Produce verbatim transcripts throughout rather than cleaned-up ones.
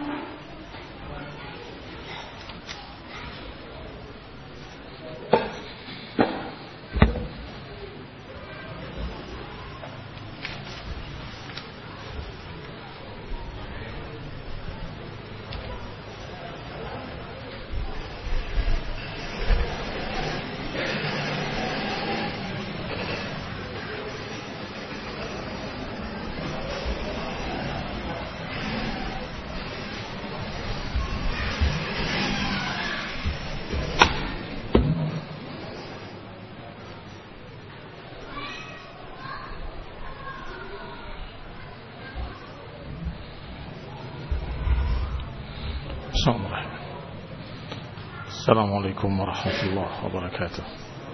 Assalamualaikum warahmatullahi wabarakatuh.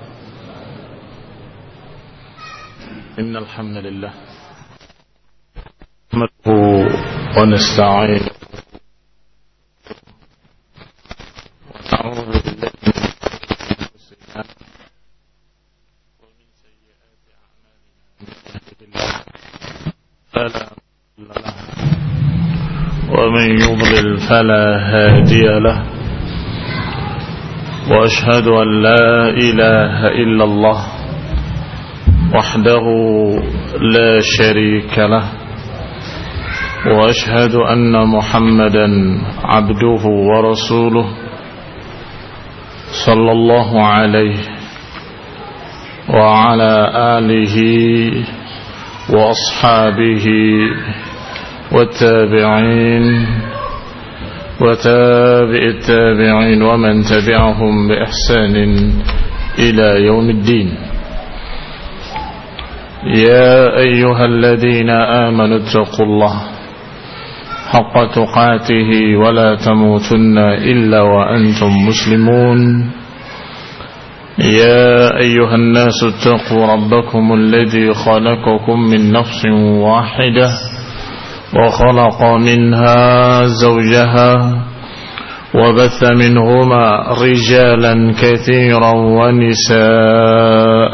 Innal hamdalillah nahmaduhu wa nasta'inuhu wa na'udzu billahi min shururi anfusina wa min sayyiati a'malina. Man yahdihillahu fala mudilla lahu wa man yudlil fala hadiya lahu. وأشهد أن لا إله إلا الله وحده لا شريك له وأشهد أن محمدا عبده ورسوله صلى الله عليه وعلى آله وأصحابه والتابعين وتابع التابعين ومن تبعهم بإحسان إلى يوم الدين. يا أيها الذين آمنوا اتقوا الله حق تقاته ولا تموتن إلا وأنتم مسلمون. يا أيها الناس اتقوا ربكم الذي خلقكم من نفس واحدة وخلق منها زوجها وبث منهما رجالا كثيرا ونساء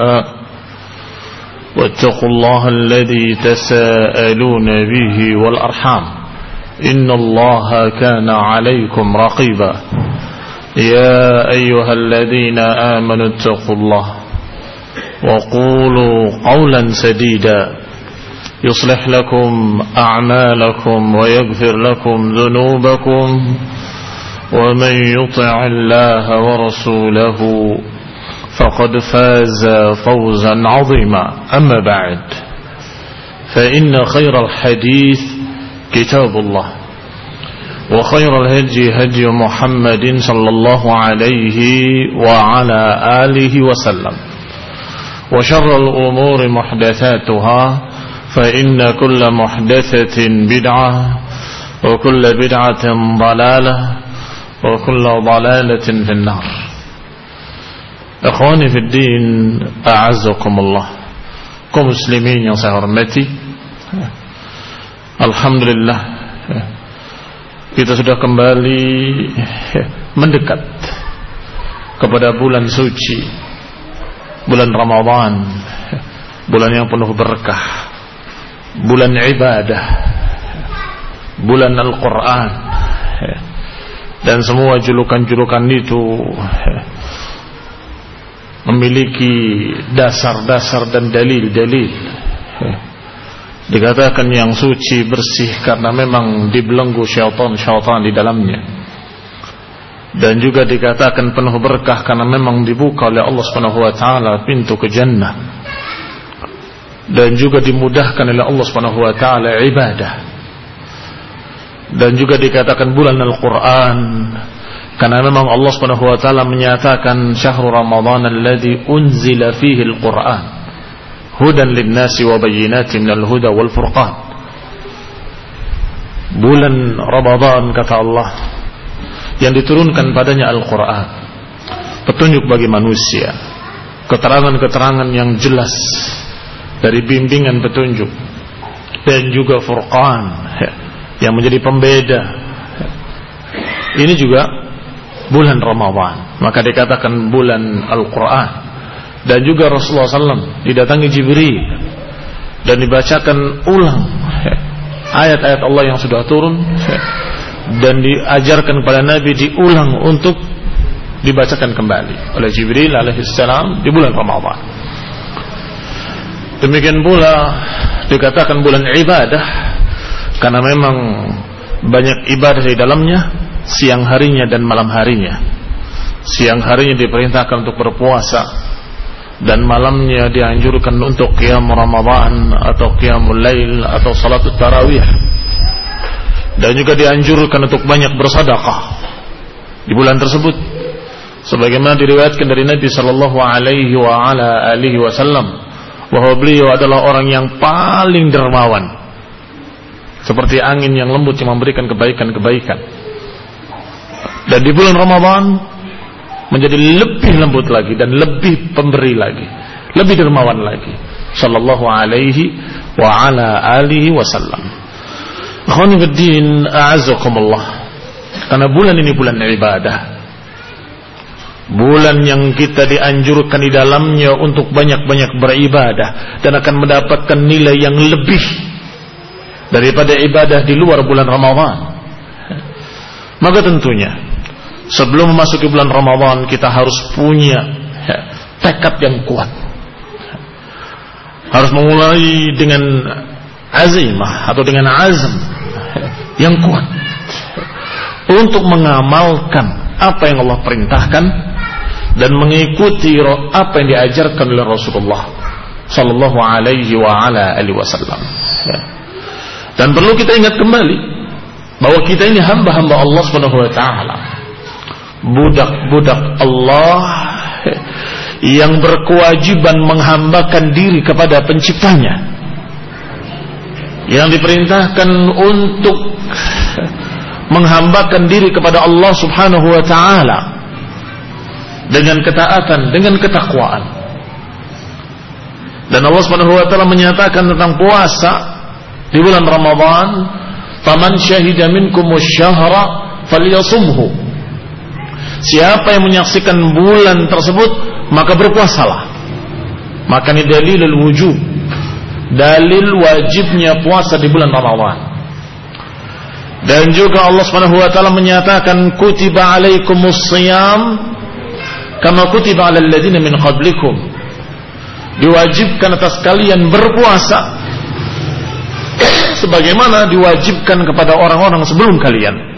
واتقوا الله الذي تساءلون به والأرحام إن الله كان عليكم رقيبا. يا أيها الذين آمنوا اتقوا الله وقولوا قولا سديدا يصلح لكم أعمالكم ويغفر لكم ذنوبكم ومن يطع الله ورسوله فقد فاز فوزا عظيما. أما بعد فإن خير الحديث كتاب الله وخير الهدي هدي محمد صلى الله عليه وعلى آله وسلم وشر الأمور محدثاتها فإن كل محدثة بدعة وكل بدعة ضلالة وكل ضلالة في النار. Ikhwani fi din, a'azzakumullah. Kaum muslimin yang saya hormati, alhamdulillah kita sudah kembali mendekat kepada bulan suci, bulan Ramadan, bulan yang penuh berkah, bulan ibadah, bulan Al-Quran, dan semua julukan-julukan itu memiliki dasar-dasar dan dalil-dalil. Dikatakan yang suci bersih karena memang dibelenggu syaitan-syaitan di dalamnya, dan juga dikatakan penuh berkah karena memang dibuka oleh Allah Subhanahu wa taala pintu ke jannah, dan juga dimudahkan oleh Allah Subhanahu wa taala ibadah. Dan juga dikatakan bulan Al-Qur'an karena memang Allah Subhanahu wa taala menyatakan syahrul Ramadan alladzi unzila fihi al-Qur'an hudan lin-nasi wa bayyinatin minal huda wal furqan. Bulan Ramadan kata Allah yang diturunkan padanya Al-Qur'an, petunjuk bagi manusia, keterangan-keterangan yang jelas dari bimbingan petunjuk, dan juga Furqan yang menjadi pembeda. Ini juga bulan Ramadan, maka dikatakan bulan Al-Quran. Dan juga Rasulullah sallallahu alaihi wasallam didatangi Jibril dan dibacakan ulang ayat-ayat Allah yang sudah turun dan diajarkan kepada Nabi diulang untuk dibacakan kembali oleh Jibril alaihissalam di bulan Ramadan. Demikian pula dikatakan bulan ibadah karena memang banyak ibadah di dalamnya, siang harinya dan malam harinya. Siang harinya diperintahkan untuk berpuasa dan malamnya dianjurkan untuk qiyam Ramadan atau qiyamul lail atau salatul tarawih. Dan juga dianjurkan untuk banyak bersedekah di bulan tersebut, sebagaimana diriwayatkan dari Nabi sallallahu alaihi wa ala alihi wasallam bahwa beliau adalah orang yang paling dermawan, seperti angin yang lembut yang memberikan kebaikan-kebaikan. Dan di bulan Ramadan menjadi lebih lembut lagi dan lebih pemberi lagi, lebih dermawan lagi, sallallahu alaihi wa ala alihi wasallam. Akhwani fiddin, a'azzakumullah. Karena bulan ini bulan ibadah, bulan yang kita dianjurkan di dalamnya untuk banyak-banyak beribadah dan akan mendapatkan nilai yang lebih daripada ibadah di luar bulan Ramadan. Maka tentunya sebelum memasuki bulan Ramadan kita harus punya ya, tekad yang kuat. Harus memulai dengan azimah atau dengan azam yang kuat untuk mengamalkan apa yang Allah perintahkan dan mengikuti apa yang diajarkan oleh Rasulullah sallallahu alaihi wa ala alihi wasallam. Dan perlu kita ingat kembali bahwa kita ini hamba-hamba Allah Subhanahu wa taala, budak-budak Allah yang berkewajiban menghambakan diri kepada penciptanya, yang diperintahkan untuk menghambakan diri kepada Allah Subhanahu wa taala dengan ketaatan, dengan ketakwaan. Dan Allah Subhanahu wa taala menyatakan tentang puasa di bulan Ramadan, "Faman syahida minkumus syahra falyasumhu." Siapa yang menyaksikan bulan tersebut, maka berpuasalah. Maka ini dalilul wujub, dalil wajibnya puasa di bulan Ramadan. Dan juga Allah Subhanahu wa taala menyatakan, "Kutiba alaikumus shiyam kama kutiba alal ladzina min qablikum." Diwajibkan atas kalian berpuasa sebagaimana diwajibkan kepada orang-orang sebelum kalian.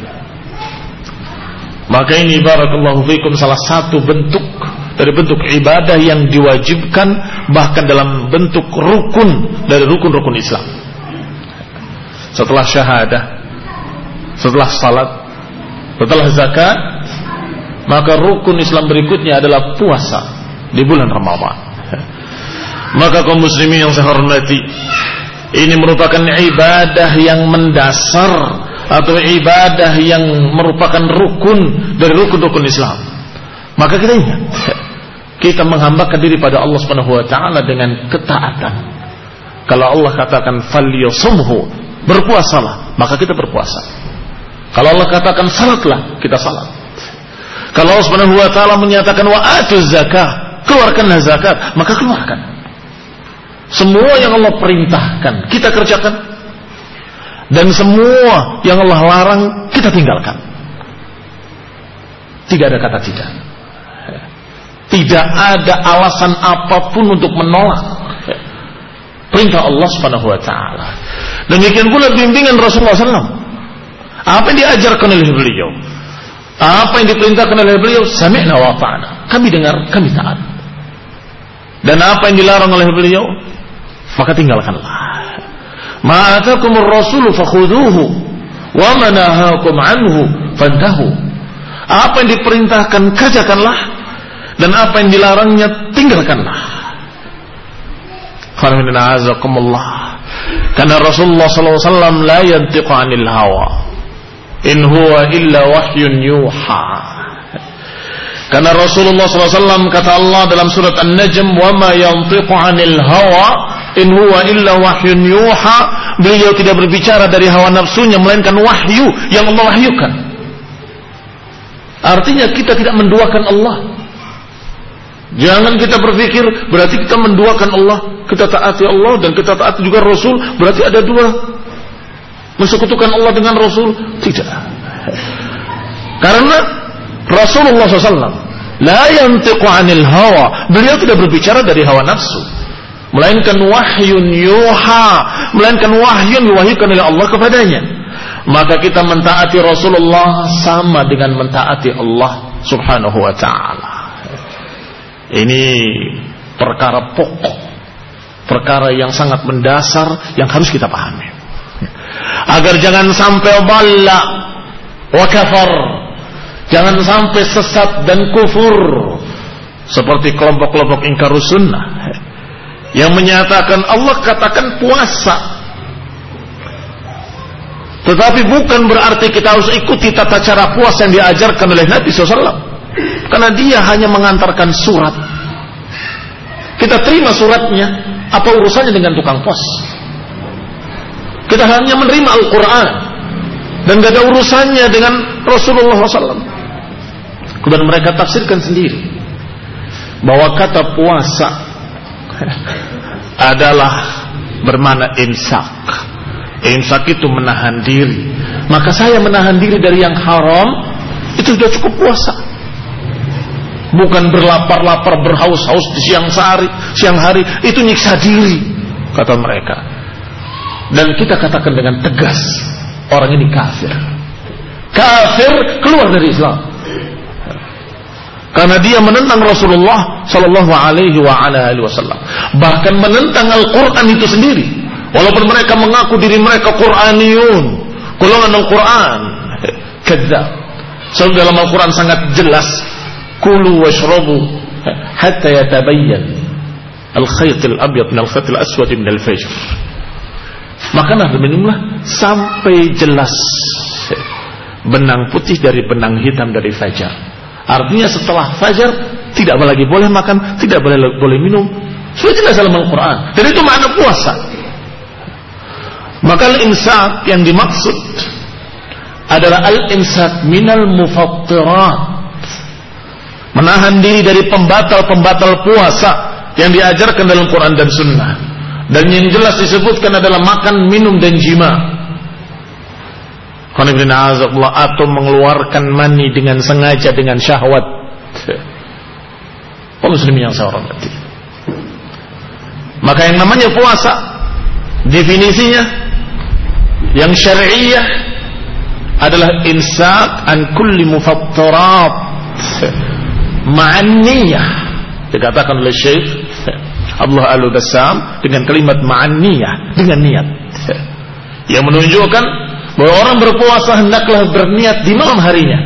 Maka ini barakallahu fikum salah satu bentuk dari bentuk ibadah yang diwajibkan, bahkan dalam bentuk rukun dari rukun-rukun Islam. Setelah syahadah, setelah salat, setelah zakat, maka rukun Islam berikutnya adalah puasa di bulan Ramadan. Maka kaum muslimin yang saya hormati, ini merupakan ibadah yang mendasar atau ibadah yang merupakan rukun dari rukun-rukun Islam. Maka kita ingat, kita menghambakan diri pada Allah Subhanahu wa taala dengan ketaatan. Kalau Allah katakan falyasumhu, berpuasalah, maka kita berpuasa. Kalau Allah katakan salatlah, kita salat. Kalau Allah Subhanahu wa taala menyatakan wa atuz zakah, keluarkanlah zakat, maka keluarkan. Semua yang Allah perintahkan kita kerjakan, dan semua yang Allah larang kita tinggalkan. Tidak ada kata tidak. Tidak ada alasan apapun untuk menolak perintah Allah Subhanahu wa taala. Demikian pula bimbingan Rasulullah sallallahu alaihi wasallam. Apa yang diajarkan oleh beliau, apa yang diperintahkan oleh beliau, sami'na wa ata'na. Kami dengar, kami taat. Dan apa yang dilarang oleh beliau, maka tinggalkanlah. Ma atakumur rasulu fakhuduhu wa ma nahakum anhu fantahu. Apa yang diperintahkan kerjakanlah, dan apa yang dilarangnya tinggalkanlah. Karena Rasulullah sallallahu alaihi wasallam la yantiqu 'anil hawa, in huwa illa wahyun yuha. Karena Rasulullah sallallahu alaihi wasallam, kata Allah dalam surat An-Najm, wa ma yantiqu 'anil hawa in huwa illa wahyun yuha. Beliau tidak berbicara dari hawa nafsunya, melainkan wahyu yang Allah wahyukan. Artinya kita tidak menduakan Allah. Jangan kita berpikir berarti kita menduakan Allah, kita taati Allah dan kita taati juga Rasul, berarti ada dua, mensekutukan Allah dengan Rasul. Tidak. Karena Rasulullah shallallahu alaihi wasallam la yantiqu 'anil hawa, beliau tidak berbicara dari hawa nafsu, melainkan wahyun yuha, melainkan wahyun diwahyukan oleh Allah kepadanya. Maka kita mentaati Rasulullah sama dengan mentaati Allah Subhanahu wa ta'ala. Ini perkara pokok, perkara yang sangat mendasar yang harus kita pahami, agar jangan sampai dhalla wa kafar, jangan sampai sesat dan kufur seperti kelompok-kelompok ingkarus sunnah yang menyatakan Allah katakan puasa, tetapi bukan berarti kita harus ikuti tata cara puasa yang diajarkan oleh Nabi shallallahu alaihi wasallam, karena dia hanya mengantarkan surat. Kita terima suratnya, apa urusannya dengan tukang pos? Kita hanya menerima Al-Quran dan gak ada urusannya dengan Rasulullah shallallahu alaihi wasallam. Kemudian mereka tafsirkan sendiri bahwa kata puasa adalah bermakna imsak. Imsak itu menahan diri. Maka saya menahan diri dari yang haram, itu sudah cukup puasa. Bukan berlapar-lapar, berhaus-haus di siang hari, siang hari itu nyiksa diri, kata mereka. Dan kita katakan dengan tegas, orang ini kafir. Kafir, keluar dari Islam. Karena dia menentang Rasulullah sallallahu alaihi wasallam, bahkan menentang Al-Quran itu sendiri. Walaupun mereka mengaku diri mereka Quraniyun, golongan Al-Quran, kadzdzab. So dalam Al-Quran sangat jelas, kulu washrabu hatta yatabayyan al-khayt al-abyad min al-khayt al-aswad min al-fajr. Makanlah dan minumlah sampai jelas benang putih dari benang hitam dari fajar. Artinya setelah fajar tidak lagi boleh makan, tidak boleh boleh minum. Sudah jelas dalam Al-Quran. Dan itu makna puasa. Maka al-imsak yang dimaksud adalah al-imsak minal mufattirat, menahan diri dari pembatal-pembatal puasa yang diajarkan dalam Quran dan Sunnah. Dan yang jelas disebutkan adalah makan, minum dan jima. Atau mengeluarkan mani dengan sengaja dengan syahwat. Oh muslimin yang saya hormati, maka yang namanya puasa definisinya yang syar'iyyah adalah imsak an kulli mufattirat ma'an niyah. Dikatakan oleh Syekh Abdullah Al-Bassam dengan kalimat ma'an niyah, dengan niat, yang menunjukkan bahwa orang berpuasa hendaklah berniat di malam harinya,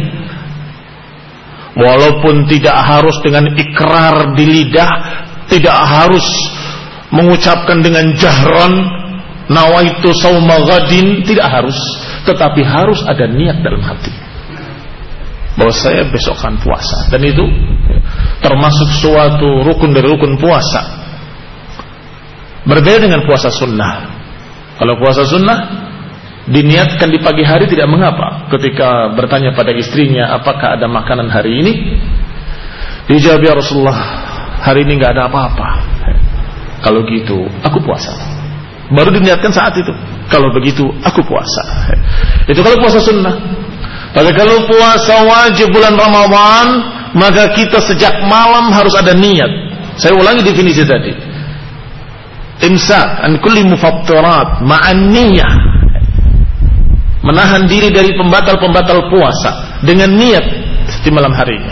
walaupun tidak harus dengan ikrar di lidah, tidak harus mengucapkan dengan jahran nawaitu sauma ghadin, tidak harus, tetapi harus ada niat dalam hati bahwa saya besok akan puasa. Dan itu termasuk suatu rukun dari rukun puasa, berbeda dengan puasa sunnah. Kalau puasa sunnah diniatkan di pagi hari tidak mengapa. Ketika bertanya pada istrinya apakah ada makanan hari ini, dijawab, ya Rasulullah hari ini nggak ada apa-apa. Kalau gitu aku puasa. Baru diniatkan saat itu, kalau begitu aku puasa. Itu kalau puasa sunnah. Tapi kalau puasa wajib bulan Ramadan, maka kita sejak malam harus ada niat. Saya ulangi definisi tadi, imsak an kulli mufattirat ma'an niyah, menahan diri dari pembatal-pembatal puasa dengan niat di malam harinya,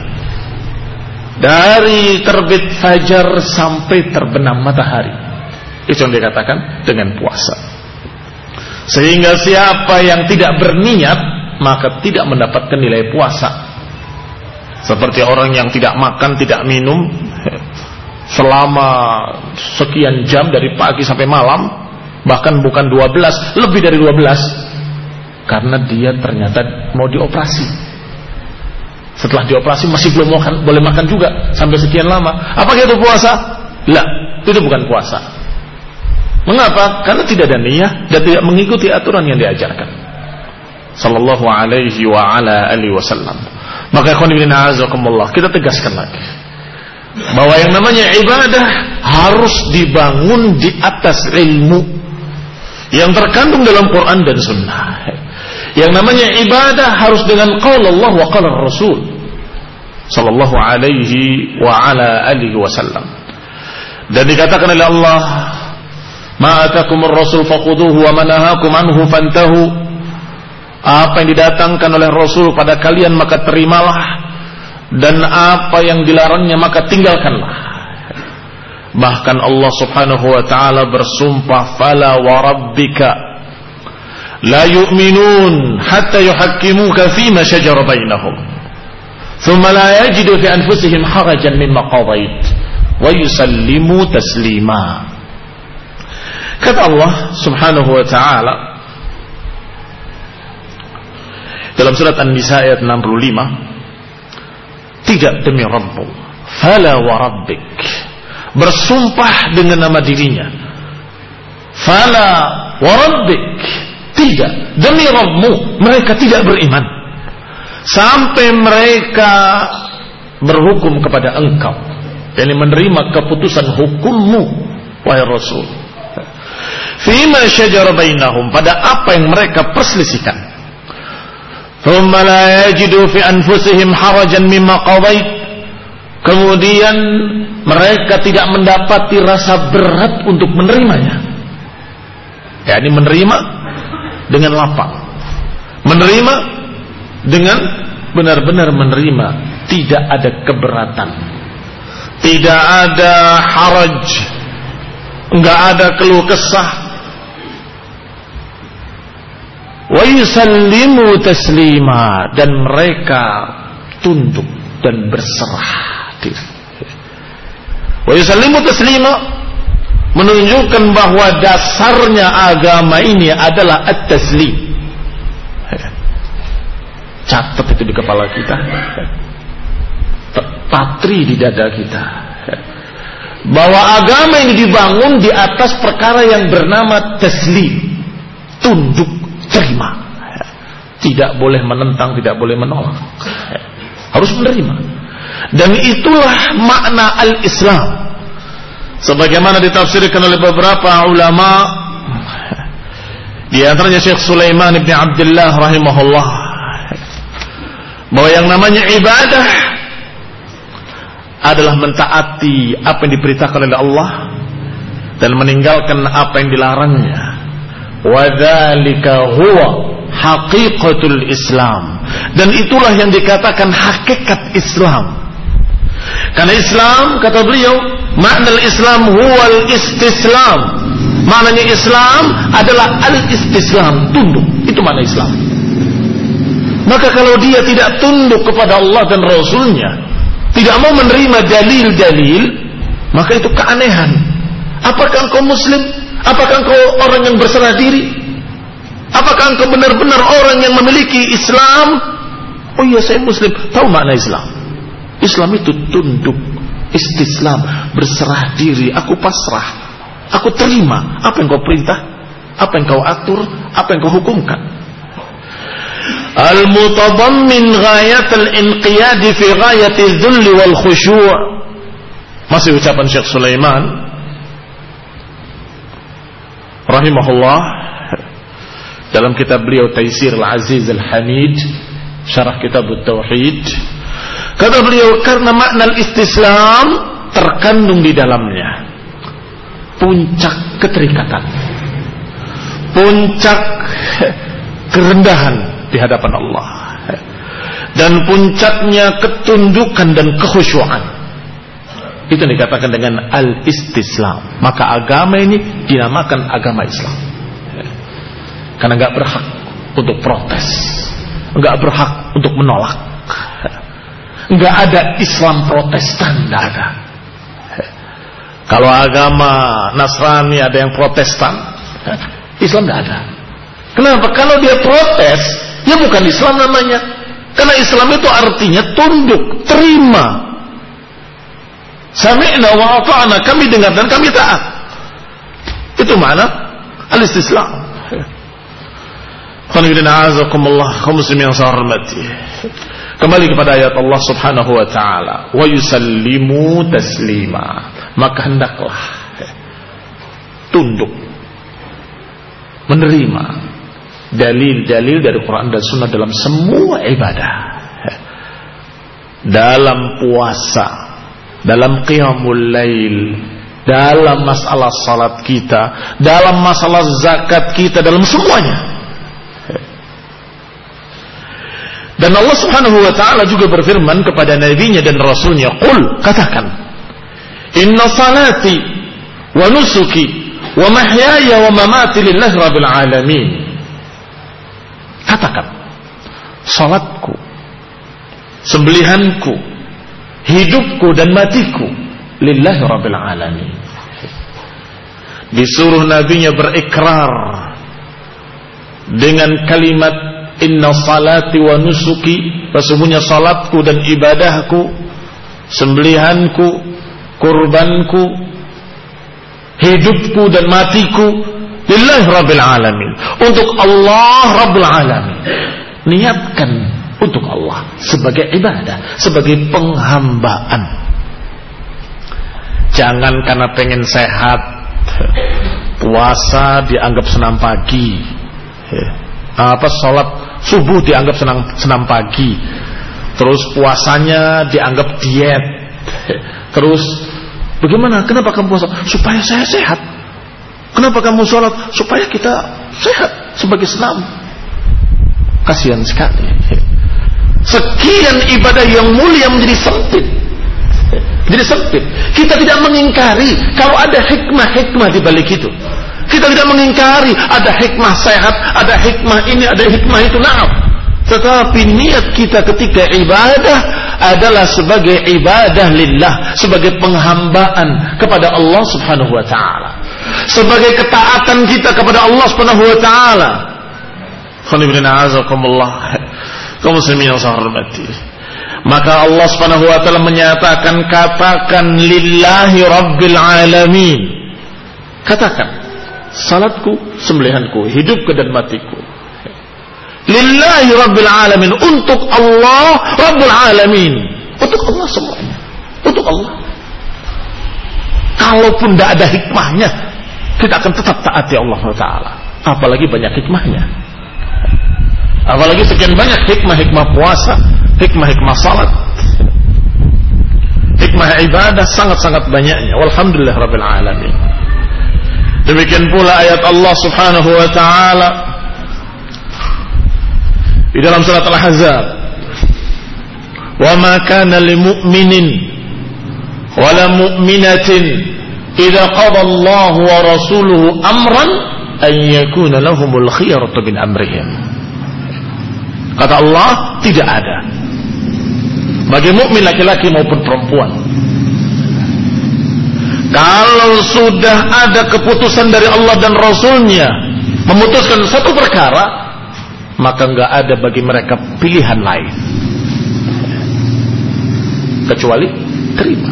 dari terbit fajar sampai terbenam matahari. Itu yang dikatakan dengan puasa. Sehingga siapa yang tidak berniat maka tidak mendapatkan nilai puasa. Seperti orang yang tidak makan, tidak minum selama sekian jam dari pagi sampai malam, bahkan bukan dua belas, lebih dari dua belas, karena dia ternyata mau dioperasi. Setelah dioperasi masih belum makan, boleh makan juga sampai sekian lama. Apa itu puasa? Lah, itu bukan puasa. Mengapa? Karena tidak ada niat dan tidak mengikuti aturan yang diajarkan sallallahu alaihi wa ala alihi wasallam. Maka ikhwan fillah azakumullah, kita tegaskan lagi bahwa yang namanya ibadah harus dibangun di atas ilmu yang terkandung dalam Quran dan Sunnah, Yang namanya ibadah harus dengan qaul Allah wa qala Rasul sallallahu alaihi wa ala alihi wasallam. Dan dikatakan oleh Allah, ma atakumur rasul faquduhu wa manahakum anhu fantahu. Apa yang didatangkan oleh Rasul pada kalian maka terimalah, dan apa yang dilarangnya maka tinggalkanlah. Bahkan Allah subhanahu wa ta'ala bersumpah, fala wa rabbika la yu'minun hatta yuhakkimuka fima shajara bainahum thumma la yajidu fi anfusihim harajan mimma qadait wa yusallimu taslima. Kata Allah subhanahu wa ta'ala dalam surat An-Nisa ayat enam puluh lima, tidak demi Rabbu, fala wa rabbik, bersumpah dengan nama dirinya, fala wa rabbik, tidak demi Rabbmu, mereka tidak beriman sampai mereka berhukum kepada engkau, yakni menerima keputusan hukummu wahai Rasul, fima syajara bainahum, pada apa yang mereka perselisihkan, thumma la yajidu fi anfusihim harajan mimma qadait, kemudian mereka tidak mendapati rasa berat untuk menerimanya, yakni menerima dengan lapang, menerima dengan benar-benar menerima, tidak ada keberatan, tidak ada haraj, enggak ada keluh kesah. Wa yusallimu taslima, dan mereka tunduk dan berserah diri. Wa yusallimu taslima menunjukkan bahwa dasarnya agama ini adalah at-taslim. Catat itu di kepala kita, patri di dada kita, bahwa agama ini dibangun di atas perkara yang bernama taslim, tunduk, terima. Tidak boleh menentang, tidak boleh menolak, harus menerima. Dan itulah makna al-Islam, sebagaimana ditafsirkan oleh beberapa ulama, di antaranya Syekh Sulaiman bin Abdullah rahimahullah, bahwa yang namanya ibadah adalah mentaati apa yang diperintahkan oleh Allah dan meninggalkan apa yang dilarangnya. Wa dzalika huwa haqiqatul Islam, dan itulah yang dikatakan hakikat Islam. Karena Islam, kata beliau, makna Islam huwal istislam, maknanya Islam adalah al-istislam, tunduk. Itu makna Islam. Maka kalau dia tidak tunduk kepada Allah dan Rasulnya, tidak mau menerima dalil-dalil, maka itu keanehan. Apakah engkau Muslim? Apakah engkau orang yang berserah diri? Apakah engkau benar-benar orang yang memiliki Islam? Oh iya, saya Muslim. Tahu makna Islam? Islam itu tunduk, istislam, berserah diri. Aku pasrah, aku terima apa yang kau perintah, apa yang kau atur, apa yang kau hukumkan. Al-mutadammin ghayat al-inqiyad fi ghayat al-dhull wal khushu'. Masih ucapan Syekh Sulaiman rahimahullah dalam kitab beliau Taisir al-Aziz al-Hamid, syarah kitab at-Tauhid. Kata beliau, karena makna istislam terkandung di dalamnya puncak keterikatan, puncak kerendahan di hadapan Allah, dan puncaknya ketundukan dan kekhusyuan. Itu yang dikatakan dengan al-istislam. Maka agama ini dinamakan agama Islam, karena enggak berhak untuk protes, enggak berhak untuk menolak. Enggak ada Islam Protestan, enggak ada. Kalau agama Nasrani ada yang Protestan, Islam enggak ada. Kenapa? Kalau dia protes, ya bukan Islam namanya. Karena Islam itu artinya tunduk, terima. Sami'na wa ata'na, kami dengar dan kami taat. Itu makna al-istislam. Qanibina azakumullah, kaum muslimin yang saya hormati. Kembali kepada ayat Allah subhanahu wa ta'ala, wa yusallimu taslima, maka hendaklah tunduk, menerima, dalil-dalil dari Quran dan Sunnah dalam semua ibadah. Dalam puasa, dalam qiyamul lail, dalam masalah salat kita, dalam masalah zakat kita, dalam semuanya. Dan Allah Subhanahu wa ta'ala juga berfirman kepada nabinya dan rasulnya, qul, katakan, inna salati wa nusuki wa mahyaya wa mamati lillahi rabbil alamin. Katakan, salatku, sembelihanku, hidupku dan matiku lillahi rabbil alamin. Disuruh nabinya berikrar dengan kalimat inna salati wa nusuki, sesungguhnya salatku dan ibadahku, sembelihanku, kurbanku, hidupku dan matiku lillahi rabbil alamin, untuk Allah rabbul alamin. Niatkan untuk Allah sebagai ibadah, sebagai penghambaan. Jangan karena pengen sehat puasa dianggap senam pagi, apa salat subuh dianggap senang senam pagi, terus puasanya dianggap diet. Terus bagaimana? Kenapa kamu puasa? Supaya saya sehat. Kenapa kamu sholat? Supaya kita sehat sebagai senam. Kasihan sekali. Sekian ibadah yang mulia menjadi sempit. Jadi sempit. Kita tidak mengingkari kalau ada hikmah-hikmah di balik itu. Kita tidak mengingkari ada hikmah sehat, ada hikmah ini, ada hikmah itu. Naam. Tetapi niat kita ketika ibadah adalah sebagai ibadah lillah, sebagai penghambaan kepada Allah Subhanahu wa taala, sebagai ketaatan kita kepada Allah Subhanahu wa taala. Khonibina azakumullah, kaum muslimin yang saya hormati. Maka Allah Subhanahu wa taala menyatakan, katakan lillahi rabbil alamin. Katakan, salatku, sembelihanku, hidupku dan matiku lillahi rabbil alamin, untuk Allah rabbul alamin, untuk Allah semuanya, untuk Allah. Kalaupun tidak ada hikmahnya, kita akan tetap taati Allah Taala. Apalagi banyak hikmahnya, apalagi sekian banyak hikmah-hikmah puasa, hikmah-hikmah salat, hikmah ibadah sangat-sangat banyaknya. Walhamdulillah rabbil alamin. Demikian pula ayat Allah Subhanahu wa taala di dalam surat Al-Ahzab, "Wa ma kana lil mu'minin wa la mu'minatin idza qada Allahu wa rasuluhu amran an yakuna lahumul khiyaratu min amrihim." Kata Allah, tidak ada bagi mukmin laki-laki maupun perempuan, kalau sudah ada keputusan dari Allah dan Rasulnya memutuskan satu perkara, maka enggak ada bagi mereka pilihan lain kecuali terima.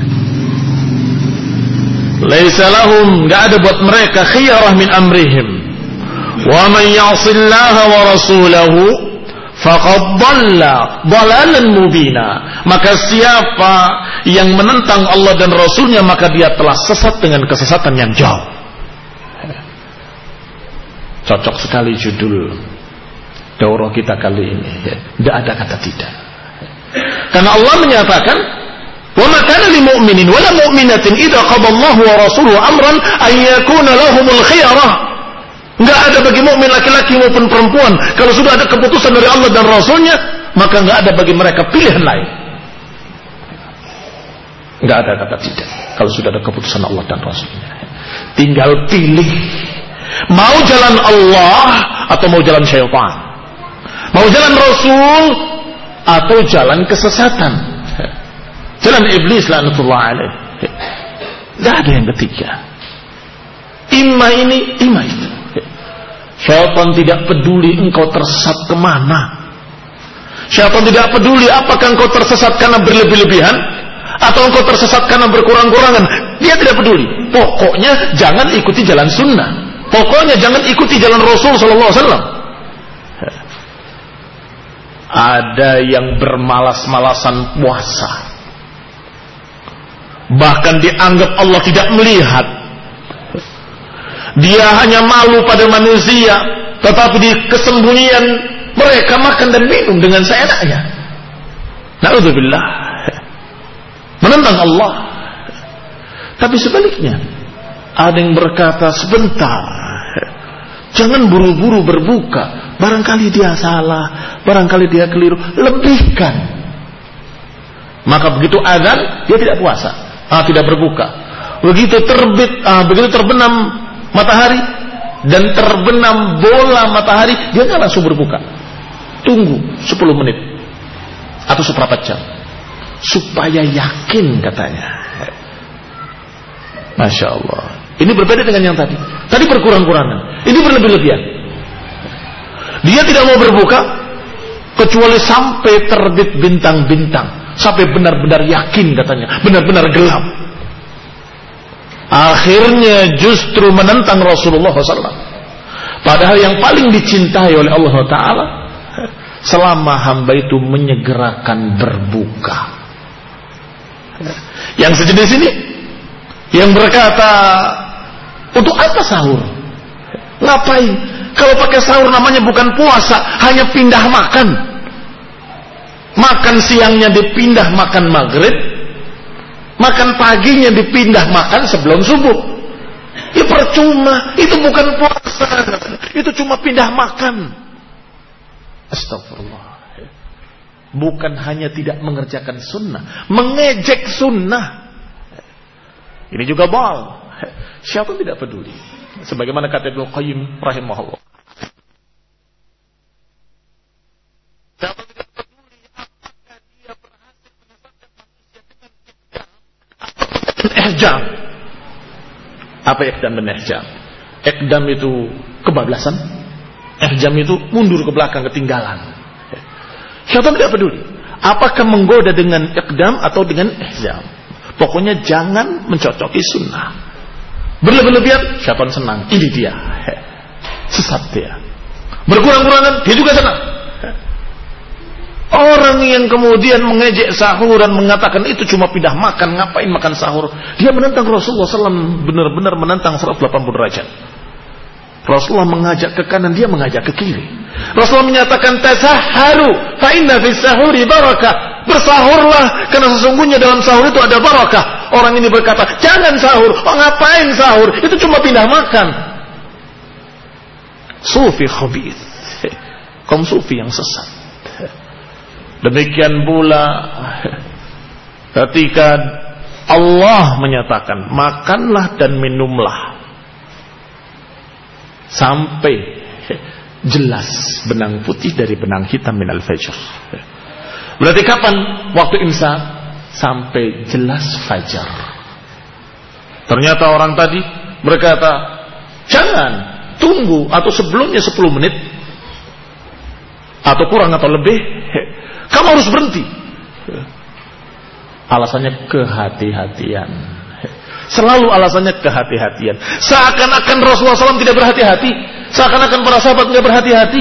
Laisa lahum, enggak ada buat mereka khiyarah min amrihim. Wa man ya'sillaha wa rasulahu faqad dhalla dhalalan mubina. Maka siapa yang menentang Allah dan Rasulnya, maka dia telah sesat dengan kesesatan yang jauh. Cocok sekali judul daurah kita kali ini. Tidak ada kata tidak. Karena Allah menyatakan, wa ma kana lil mu'minin wa la mu'minatin idza qada Allahu wa rasuluhu amran an yakuna lahumul khiyarah. Enggak ada bagi mukmin laki-laki maupun perempuan, kalau sudah ada keputusan dari Allah dan Rasulnya, maka enggak ada bagi mereka pilihan lain. Enggak ada kata tidak kalau sudah ada keputusan Allah dan Rasulnya. Tinggal pilih, mau jalan Allah atau mau jalan syaitan, mau jalan Rasul atau jalan kesesatan, jalan iblis laknatullah alaih. Enggak ada yang ketiga. Imma ini, imma itu. Syaitan tidak peduli engkau tersesat kemana. Syaitan tidak peduli apakah engkau tersesat karena berlebih-lebihan atau engkau tersesat karena berkurang-kurangan. Dia tidak peduli. Pokoknya jangan ikuti jalan sunnah. Pokoknya jangan ikuti jalan Rasul sallallahu alaihi wasallam. Ada yang bermalas-malasan puasa, bahkan dianggap Allah tidak melihat. Dia hanya malu pada manusia tetapi di kesembunyian mereka makan dan minum dengan seenaknya. Na'udzubillah, menentang Allah. Tapi sebaliknya, ada yang berkata sebentar, jangan buru-buru berbuka, barangkali dia salah, barangkali dia keliru, lebihkan. Maka begitu azan dia tidak puasa, ah, tidak berbuka. Begitu terbit, ah, begitu terbenam matahari dan terbenam bola matahari, dia nggak langsung berbuka. Tunggu sepuluh menit atau seperempat jam supaya yakin, katanya. Masya Allah. Ini berbeda dengan yang tadi. Tadi berkurang-kurangan, ini berlebih-lebihan. Dia tidak mau berbuka kecuali sampai terbit bintang-bintang, sampai benar-benar yakin, katanya, benar-benar gelap. Akhirnya justru menentang Rasulullah shallallahu alaihi wasallam. Padahal yang paling dicintai oleh Allah Ta'ala selama hamba itu menyegerakan berbuka. Yang sejenis ini, yang berkata, untuk apa sahur? Ngapain? Kalau pakai sahur namanya bukan puasa, hanya pindah makan. Makan siangnya dipindah makan maghrib, makan paginya dipindah makan sebelum subuh. Ya percuma, itu bukan puasa, itu cuma pindah makan. Astagfirullah. Bukan hanya tidak mengerjakan sunnah, mengejek sunnah. Ini juga bal. Syaitan tidak peduli. Sebagaimana kata Ibnu Qayyim rahimahullah. Syaitan tidak peduli apakah dia berhasil menyesatkan manusia dengan ihjam. Apa ihjam dan ihjam? Ihjam itu kebablasan, ihjam itu mundur ke belakang, ketinggalan. Syaitan tidak peduli apakah menggoda dengan ihjam atau dengan ihjam. Pokoknya jangan mencocoki sunnah. Berlebih-lebihan, syaitan senang. Ini dia, sesat dia. Berkurang-kurangan, dia juga senang. Orang yang kemudian mengejek sahur dan mengatakan itu cuma pindah makan, ngapain makan sahur, dia menentang Rasulullah shallallahu alaihi wasallam, benar-benar menentang seratus delapan puluh derajat. Rasulullah mengajak ke kanan, dia mengajak ke kiri. Rasulullah menyatakan tasahharu fa inna fis sahuri barakah. Bersahurlah karena sesungguhnya dalam sahur itu ada barakah. Orang ini berkata, jangan sahur. Oh, ngapain sahur? Itu cuma pindah makan. Sufi khabith. Kaum sufi yang sesat. Demikian pula ketika Allah menyatakan, makanlah dan minumlah sampai jelas benang putih dari benang hitam minal fajr. Berarti kapan waktu imsak? Sampai jelas fajar. Ternyata orang tadi berkata, jangan, tunggu, atau sebelumnya sepuluh menit atau kurang atau lebih, kamu harus berhenti. Alasannya kehati-hatian. Selalu alasannya kehati-hatian. Seakan-akan Rasulullah shallallahu alaihi wasallam tidak berhati-hati, seakan-akan para sahabat tidak berhati-hati,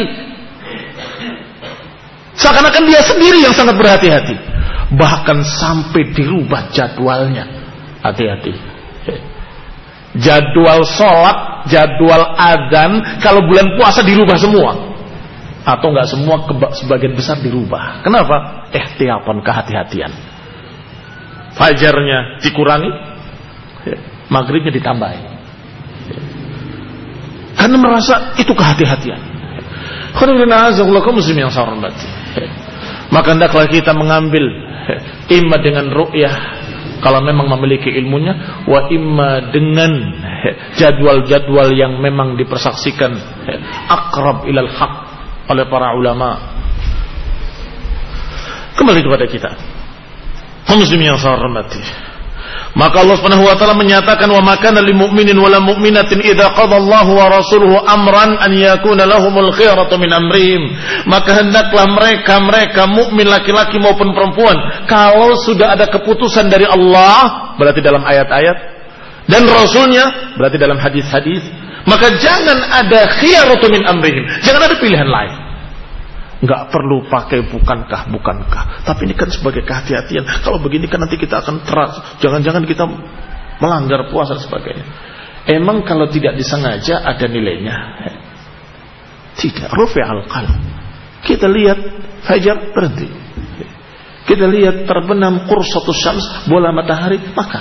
seakan-akan dia sendiri yang sangat berhati-hati. Bahkan sampai dirubah jadwalnya. Hati-hati. Jadwal sholat, jadwal adzan, kalau bulan puasa dirubah semua. Atau enggak semua, sebagian besar dirubah. Kenapa? Ihtiyatan, kehati-hatian. Fajarnya dikurangi, maghribnya ditambahi. Karena merasa itu kehati-hatian. Maka hendaklah kita mengambil imma dengan ru'yah kalau memang memiliki ilmunya, wa imma dengan jadwal-jadwal yang memang dipersaksikan akrab ilal haq oleh para ulama. Kembali kepada kita, muslimin yang saya hormati, maka Allah Subhanahu wa taala menyatakan, wa ma kana lil mu'minin wala mu'minatin idza qada Allahu wa rasuluhu amran an yakuna lahumul khiyaratu min amrihim. Maka hendaklah mereka-mereka mukmin laki-laki maupun perempuan, kalau sudah ada keputusan dari Allah, berarti dalam ayat-ayat, dan rasulnya, berarti dalam hadis-hadis, maka jangan ada khiyaratu min amrihim, jangan ada pilihan lain. Enggak perlu pakai bukankah, bukankah. Tapi ini kan sebagai kehati-hatian. Kalau begini kan nanti kita akan teras. Jangan-jangan kita melanggar puasa dan sebagainya. Emang kalau tidak disengaja ada nilainya. Tidak, rufi'al qalam. Kita lihat fajar, berhenti. Kita lihat terbenam qursatus syams, bola matahari, makan.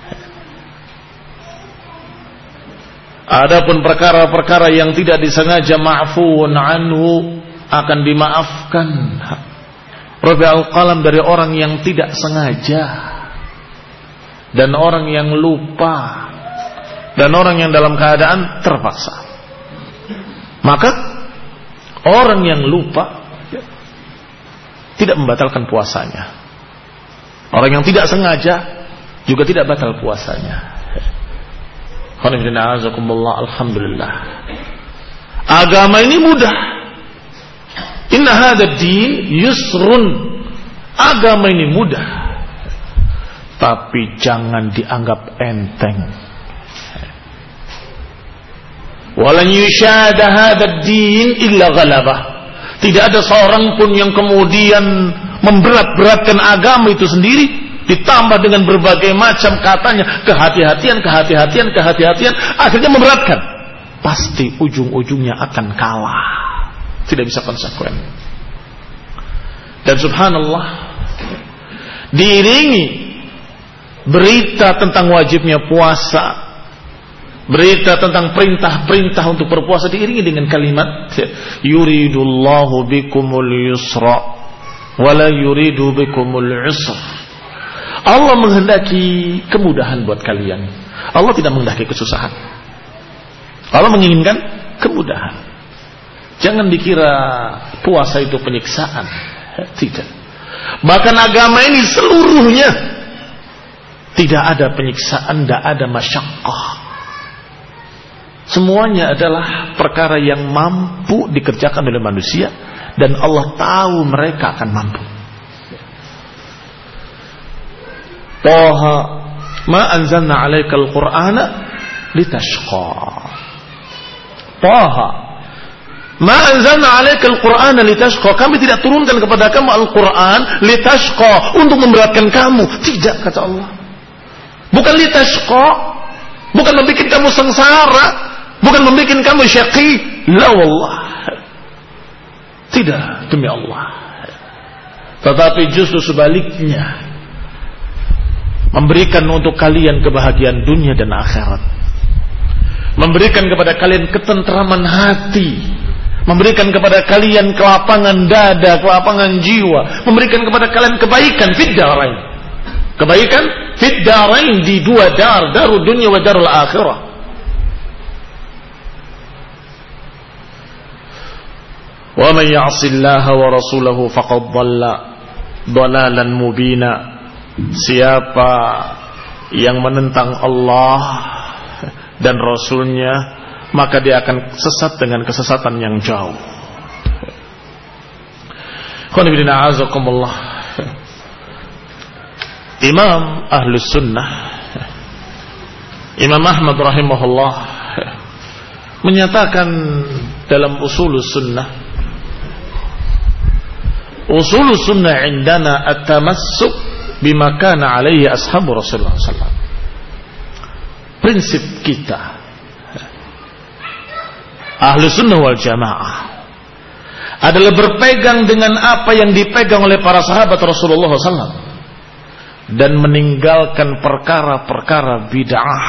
Adapun perkara-perkara yang tidak disengaja, ma'fuun anhu, akan dimaafkan. Rufi'al qalam dari orang yang tidak sengaja, dan orang yang lupa, dan orang yang dalam keadaan terpaksa. Maka orang yang lupa tidak membatalkan puasanya. Orang yang tidak sengaja juga tidak batal puasanya. Alhamdulillah. Agama ini mudah. Inna hadzal din yusrun. Agama ini mudah. Tapi jangan dianggap enteng. Walan yushada hadzal din illa ghalabah. Tidak ada seorang pun yang kemudian memberat-beratkan agama itu sendiri, ditambah dengan berbagai macam katanya, kehati-hatian, kehati-hatian, kehati-hatian, akhirnya memberatkan. Pasti ujung-ujungnya akan kalah. Tidak bisa konsekuen. Dan subhanallah, diiringi berita tentang wajibnya puasa, berita tentang perintah-perintah untuk berpuasa, diiringi dengan kalimat yuridullahu bikumul yusra wala yuridu bikumul usra. Allah menghendaki kemudahan buat kalian. Allah tidak menghendaki kesusahan. Allah menginginkan kemudahan. Jangan dikira puasa itu penyiksaan. Tidak. Bahkan agama ini seluruhnya tidak ada penyiksaan, tidak ada masyaqqah. Semuanya adalah perkara yang mampu dikerjakan oleh manusia, dan Allah tahu mereka akan mampu. Taha ma anzalna 'alaikal qur'ana litashqa. Taha ma anzalna 'alaikal qur'ana litashqa. Kami tidak turunkan kepada kamu Al-Qur'an litashqa, untuk memberatkan kamu. Tidak, kata Allah. Bukan litashqa, bukan membuat kamu sengsara, bukan membuat kamu syaqi. La wallah. Tidak, demi Allah. Tetapi justru sebaliknya, memberikan untuk kalian kebahagiaan dunia dan akhirat, memberikan kepada kalian ketentraman hati, memberikan kepada kalian kelapangan dada, kelapangan jiwa, memberikan kepada kalian kebaikan fid darain, kebaikan fid darain, di dua dar, darul dunia wa darul akhirah. Wa man ya'sillaha wa rasulahu faqad dhalla dhalalan mubina. Siapa yang menentang Allah dan Rasulnya, maka dia akan sesat dengan kesesatan yang jauh. Imam Ahlus Sunnah, Imam Ahmad rahimahullah, menyatakan dalam Usulus Sunnah, Usulus Sunnah indana at-tamassuk bima kana alaihi ashabu Rasulullah sallallahu alaihi wasallam. Prinsip kita Ahlus Sunnah wal Jamaah adalah berpegang dengan apa yang dipegang oleh para sahabat Rasulullah sallallahu alaihi wasallam, dan meninggalkan perkara-perkara bid'ah.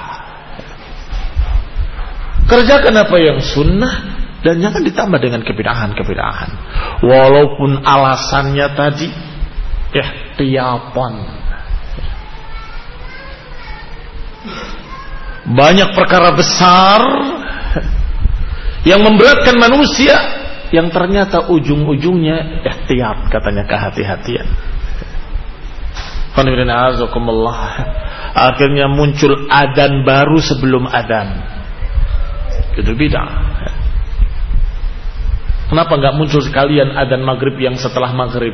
Kerjakan apa yang sunnah, dan jangan ditambah dengan kebid'ahan-kebid'ahan, walaupun alasannya tadi ihtiyapan. Banyak perkara besar yang memberatkan manusia, yang ternyata ujung-ujungnya ihtiyat, katanya kehati-hatian. Akhirnya muncul adzan baru sebelum adzan. Itu bid'ah. Kenapa enggak muncul sekalian adzan maghrib yang setelah maghrib?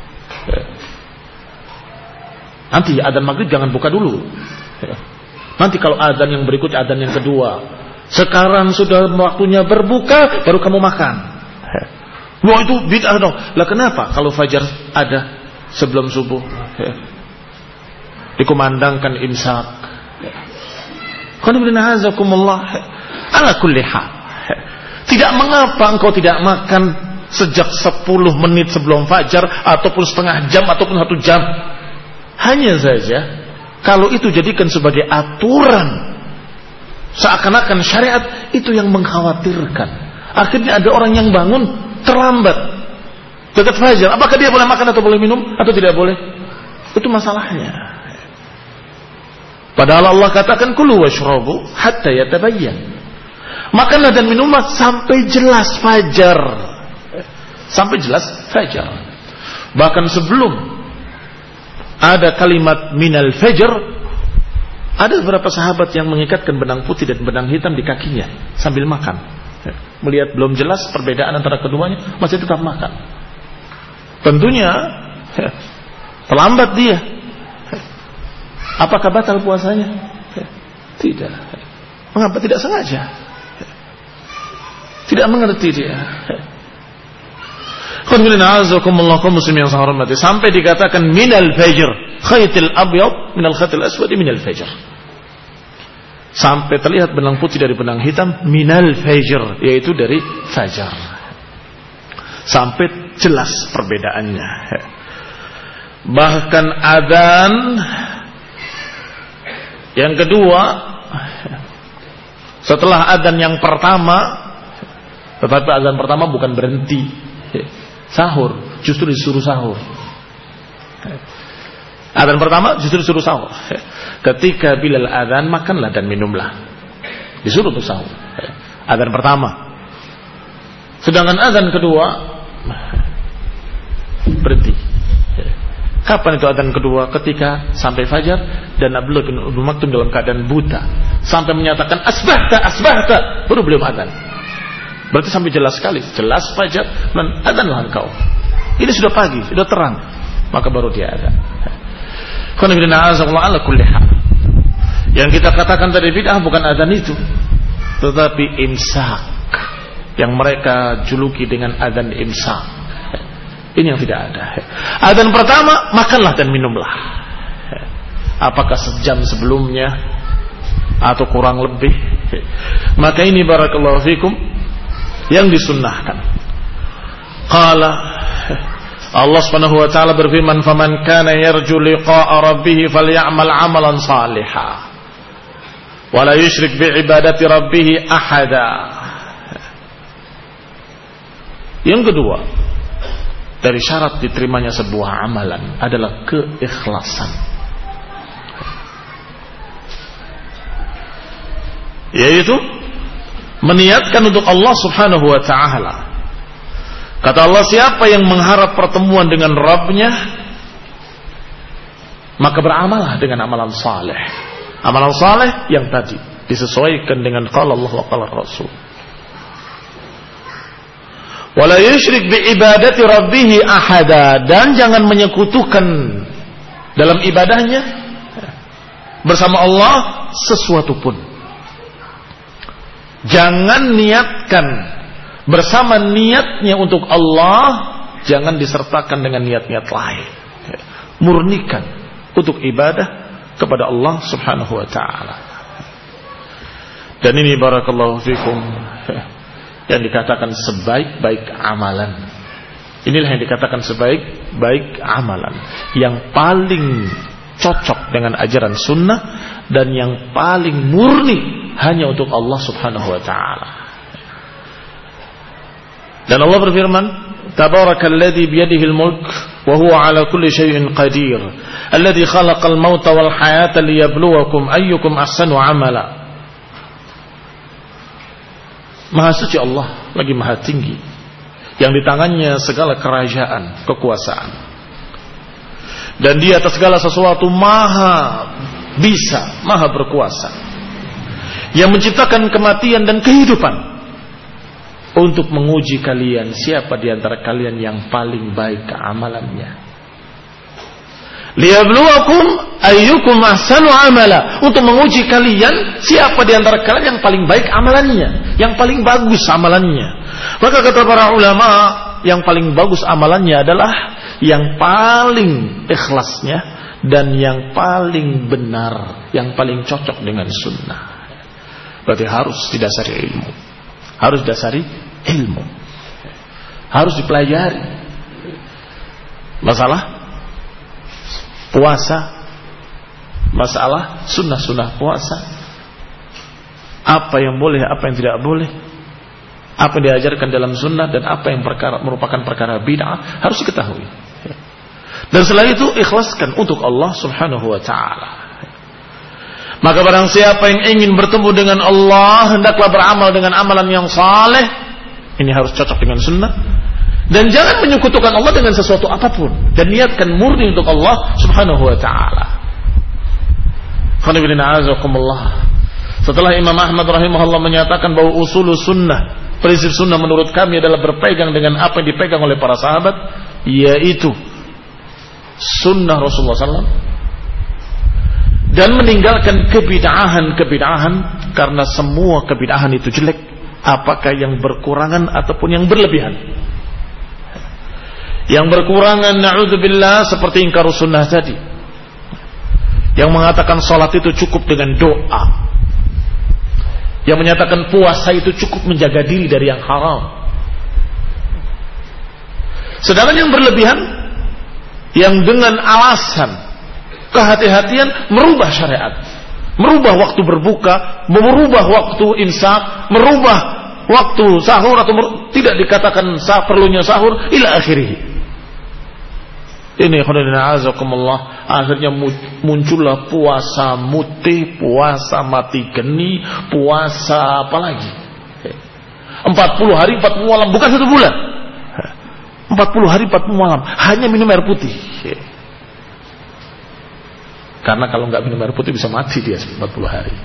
Nanti adzan maghrib jangan buka dulu. Nanti kalau adzan yang berikut, adzan yang kedua. Sekarang sudah waktunya berbuka, baru kamu makan. Wah, itu bid'ah dong. Lah kenapa kalau fajar ada sebelum subuh? Dikumandangkan imsak. Qul inna hazakumullah ala kulli hal. Tidak mengapa engkau tidak makan sejak sepuluh menit sebelum fajar, ataupun setengah jam, ataupun satu jam. Hanya saja kalau itu jadikan sebagai aturan, seakan-akan syariat, itu yang mengkhawatirkan. Akhirnya ada orang yang bangun terlambat dekat fajar. Apakah dia boleh makan atau boleh minum atau tidak boleh? Itu masalahnya. Padahal Allah katakan kulu washrabu hatta yatabayyan. Makanlah dan minumlah sampai jelas fajar. Sampai jelas fajar. Bahkan sebelum ada kalimat minal fajar, ada beberapa sahabat yang mengikatkan benang putih dan benang hitam di kakinya sambil makan. Melihat belum jelas perbedaan antara keduanya, masih tetap makan. Tentunya terlambat dia. Apakah batal puasanya? Tidak. Mengapa? Tidak sengaja. Tidak mengerti dia. Sampai dikatakan minal fajr, khaytil abyad minal khaytil aswad minal fajr. Sampai terlihat benang putih dari benang hitam minal fajr, yaitu dari fajar. Sampai jelas perbedaannya. Bahkan adzan yang kedua, setelah adzan yang pertama, tetapi adzan pertama bukan berhenti sahur, justru disuruh sahur. Adzan pertama justru disuruh sahur. Ketika Bilal adzan, makanlah dan minumlah. Disuruh untuk sahur. Adzan pertama. Sedangkan adzan kedua berhenti. Kapan itu adzan kedua? Ketika sampai fajar dan Abdullah bin Umm Maktum dalam keadaan buta sampai menyatakan asbahta asbahta, baru beliau adzan. Berarti sampai jelas sekali, jelas fajar dan adzanlah engkau. Ini sudah pagi, sudah terang, maka baru dia adzan. Yang kita katakan tadi bid'ah bukan adzan itu, tetapi imsak yang mereka juluki dengan adzan imsak. Ini yang tidak ada. Adzan pertama, makanlah dan minumlah. Apakah sejam sebelumnya atau kurang lebih? Maka ini barakallahu fikum yang disunnahkan. Qala Allah Subhanahu wa taala berfirman, "Faman kana yarju liqa'a rabbih falyamal 'amalan shalihan wa la yusyrik bi ibadati rabbih ahada." Yang kedua, dari syarat diterimanya sebuah amalan adalah keikhlasan, yaitu meniatkan untuk Allah Subhanahu wa ta'ala. Kata Allah, siapa yang mengharap pertemuan dengan Rabbnya, maka beramalah dengan amalan saleh. Amalan saleh yang tadi disesuaikan dengan qala Allah wa qala Rasul. Wala yusyrik bi ibadati rabbih ahada, dan jangan menyekutukan dalam ibadahnya bersama Allah sesuatu pun. Jangan niatkan bersama niatnya untuk Allah, jangan disertakan dengan niat-niat lain. Murnikan untuk ibadah kepada Allah Subhanahu wa taala. Dan ini barakallahu fikum yang dikatakan sebaik-baik amalan. Inilah yang dikatakan sebaik-baik amalan, yang paling cocok dengan ajaran sunnah dan yang paling murni hanya untuk Allah Subhanahu wa taala. Dan Allah berfirman, "Tabarakalladzi biyadihil mulk wa huwa 'ala kulli syai'in qadir, alladzi khalaqal mauta wal hayata liyabluwakum ayyukum ahsanu 'amala." Maha suci Allah, lagi maha tinggi, yang di tangannya segala kerajaan, kekuasaan, dan Dia atas segala sesuatu maha bisa, maha berkuasa, yang menciptakan kematian dan kehidupan untuk menguji kalian siapa di antara kalian yang paling baik amalannya. Liyabluwakum ayyukum ahsanu amala, untuk menguji kalian siapa di antara kalian yang paling baik amalannya, yang paling bagus amalannya. Maka kata para ulama, yang paling bagus amalannya adalah yang paling ikhlasnya dan yang paling benar, yang paling cocok dengan sunnah. Berarti harus didasari ilmu, Harus dasari ilmu, harus dipelajari. Masalah puasa, masalah sunnah-sunnah puasa, apa yang boleh, apa yang tidak boleh, apa yang diajarkan dalam sunnah dan apa yang perkara, merupakan perkara bid'ah harus diketahui. Dan setelah itu ikhlaskan untuk Allah Subhanahu wa ta'ala. Maka barang siapa yang ingin bertemu dengan Allah, hendaklah beramal dengan amalan yang saleh. Ini harus cocok dengan sunnah. Dan jangan menyekutukan Allah dengan sesuatu apapun, dan niatkan murni untuk Allah Subhanahu wa ta'ala. Setelah Imam Ahmad rahimahullah menyatakan bahwa usul sunnah, prinsip sunnah menurut kami adalah berpegang dengan apa yang dipegang oleh para sahabat, yaitu sunnah Rasulullah sallallahu alaihi wasallam, dan meninggalkan kebid'ahan-kebid'ahan, karena semua kebid'ahan itu jelek, apakah yang berkurangan ataupun yang berlebihan. Yang berkurangan, na'udzubillah, seperti ingkar sunnah tadi, yang mengatakan salat itu cukup dengan doa, yang menyatakan puasa itu cukup menjaga diri dari yang haram. Sedangkan yang berlebihan, yang dengan alasan kehati-hatian merubah syariat, merubah waktu berbuka, merubah waktu imsak, merubah waktu sahur, atau mer- tidak dikatakan sah, perlunya sahur, ila akhirih. Ini khairuddin azakumullah, akhirnya muncullah puasa mutih, puasa mati geni, puasa apa lagi? empat puluh hari empat puluh malam, bukan satu bulan. empat puluh hari empat puluh malam hanya minum air putih. Karena kalau nggak minum air putih bisa mati dia empat puluh hari.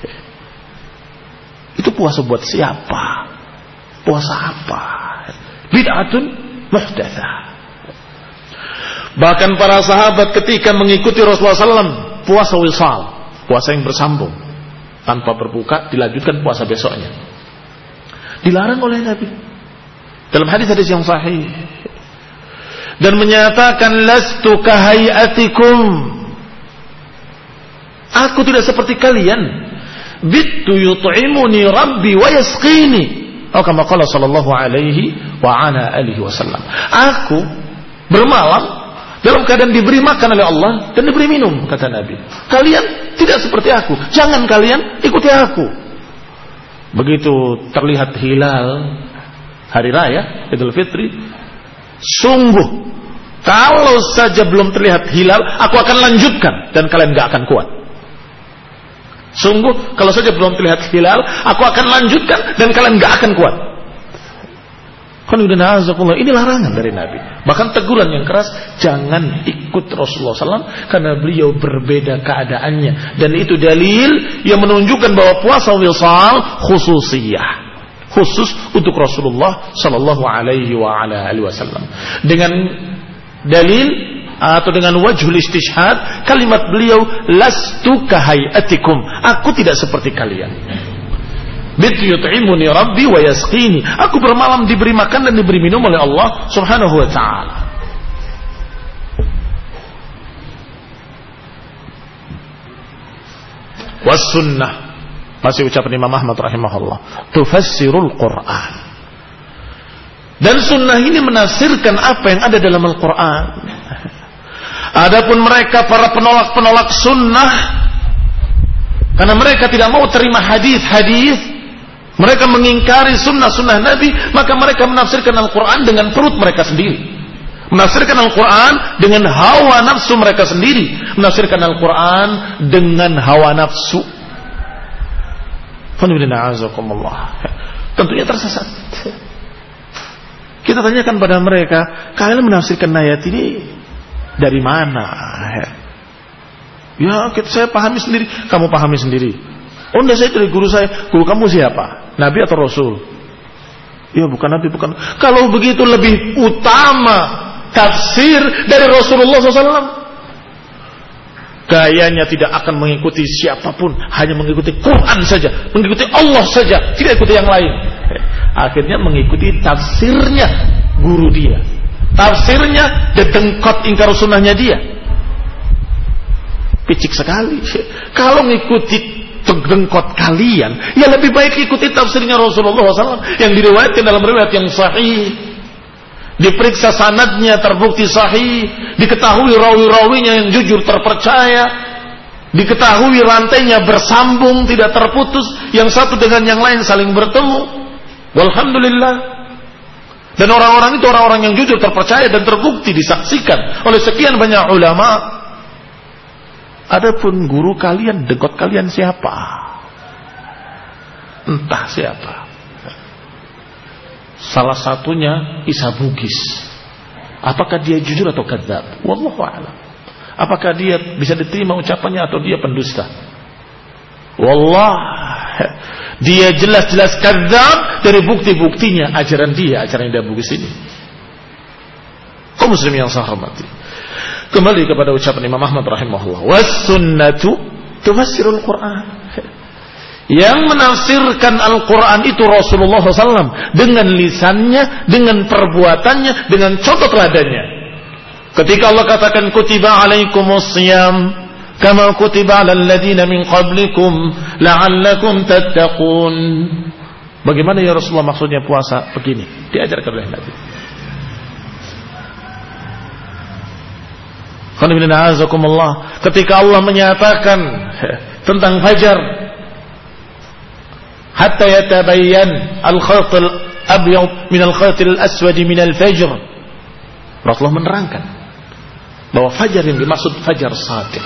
Itu puasa buat siapa? Puasa apa? Bid'atun muhdatsah. Bahkan para sahabat ketika mengikuti Rasulullah sallallahu alaihi wasallam puasa wisal, puasa yang bersambung tanpa berbuka, dilanjutkan puasa besoknya, dilarang oleh Nabi dalam hadis-hadis yang sahih, dan menyatakan lastu kahayatikum, aku tidak seperti kalian, bittu yut'imuni rabbi wa yasqini, atau kama qala sallallahu alaihi wa ala alihi wasallam, aku bermalam dalam keadaan diberi makan oleh Allah dan diberi minum, kata Nabi. Kalian tidak seperti aku, jangan kalian ikuti aku. Begitu terlihat hilal hari raya Idul Fitri, sungguh kalau saja belum terlihat hilal, aku akan lanjutkan dan kalian gak akan kuat. Sungguh kalau saja belum terlihat hilal, aku akan lanjutkan dan kalian gak akan kuat. Ini larangan dari Nabi. Bahkan teguran yang keras, jangan ikut Rasulullah sallallahu alaihi wasallam karena beliau berbeda keadaannya. Dan itu dalil yang menunjukkan bahwa puasa wisal khususiyah, khusus untuk Rasulullah sallallahu alaihi wasallam. Dengan dalil atau dengan wajhul istishhad, kalimat beliau lastu kahayatikum, aku tidak seperti kalian. Bitu yut'imuni rabbi wa yasqini, aku bermalam diberi makan dan diberi minum oleh Allah Subhanahu wa ta'ala. Was sunnah, masih ucapan Imam Ahmad rahimahullah, tufassirul Quran. Dan sunnah ini menafsirkan apa yang ada dalam Al-Quran. Adapun mereka para penolak-penolak sunnah, karena mereka tidak mau terima hadis-hadis, mereka mengingkari sunnah-sunnah Nabi, maka mereka menafsirkan Al-Quran dengan perut mereka sendiri, menafsirkan Al-Quran dengan hawa nafsu mereka sendiri, menafsirkan Al-Quran dengan hawa nafsu. Tentunya tersesat. Kita tanyakan pada mereka, kalian menafsirkan ayat ini dari mana? Ya, kita, saya pahami sendiri. Kamu pahami sendiri. Oh, enggak, saya dari guru saya. Guru kamu siapa? Nabi atau Rasul? Ya, bukan Nabi, bukan. Kalau begitu lebih utama tafsir dari Rasulullah shallallahu alaihi wasallam. Gayanya tidak akan mengikuti siapapun, hanya mengikuti Quran saja, mengikuti Allah saja, tidak ikuti yang lain. Akhirnya mengikuti tafsirnya guru dia, tafsirnya dedengkot ingkar sunnahnya dia. Picik sekali. Kalau mengikuti dengkot kalian, ya lebih baik ikuti tafsirnya Rasulullah shallallahu alaihi wasallam yang diriwayatkan dalam riwayat yang sahih, diperiksa sanadnya terbukti sahih, diketahui rawi-rawinya yang jujur terpercaya, diketahui rantainya bersambung tidak terputus, yang satu dengan yang lain saling bertemu. Walhamdulillah. Dan orang-orang itu orang-orang yang jujur terpercaya dan terbukti disaksikan oleh sekian banyak ulama. Adapun guru kalian, dengkot kalian siapa? Entah siapa. Salah satunya Isa Bugis. Apakah dia jujur atau kadzab? Wallahu a'lam. Apakah dia bisa diterima ucapannya atau dia pendusta? Wallah, dia jelas-jelas kadzab dari bukti-buktinya ajaran dia, ajaran dia Bugis ini. Kaum muslimin yang saya hormati. Kembali kepada ucapan Imam Ahmad rahimahullah, was-sunnatu tufassirul Qur'an. Yang menafsirkan Al-Quran itu Rasulullah shallallahu alaihi wasallam dengan lisannya, dengan perbuatannya, dengan contoh teladannya. Ketika Allah katakan kutiba alaikumus shiyam kama kutiba alal ladina min qablikum la'allakum tattaqun. Bagaimana ya Rasulullah maksudnya puasa? Begini, diajarkan oleh Nabi. Ketika Allah menyatakan tentang fajar, hatta yatabayyan al-khayt al-abyad min al-khayt al-aswad min al-fajr, Rasulullah menerangkan bahwa fajar yang dimaksud fajar shadiq.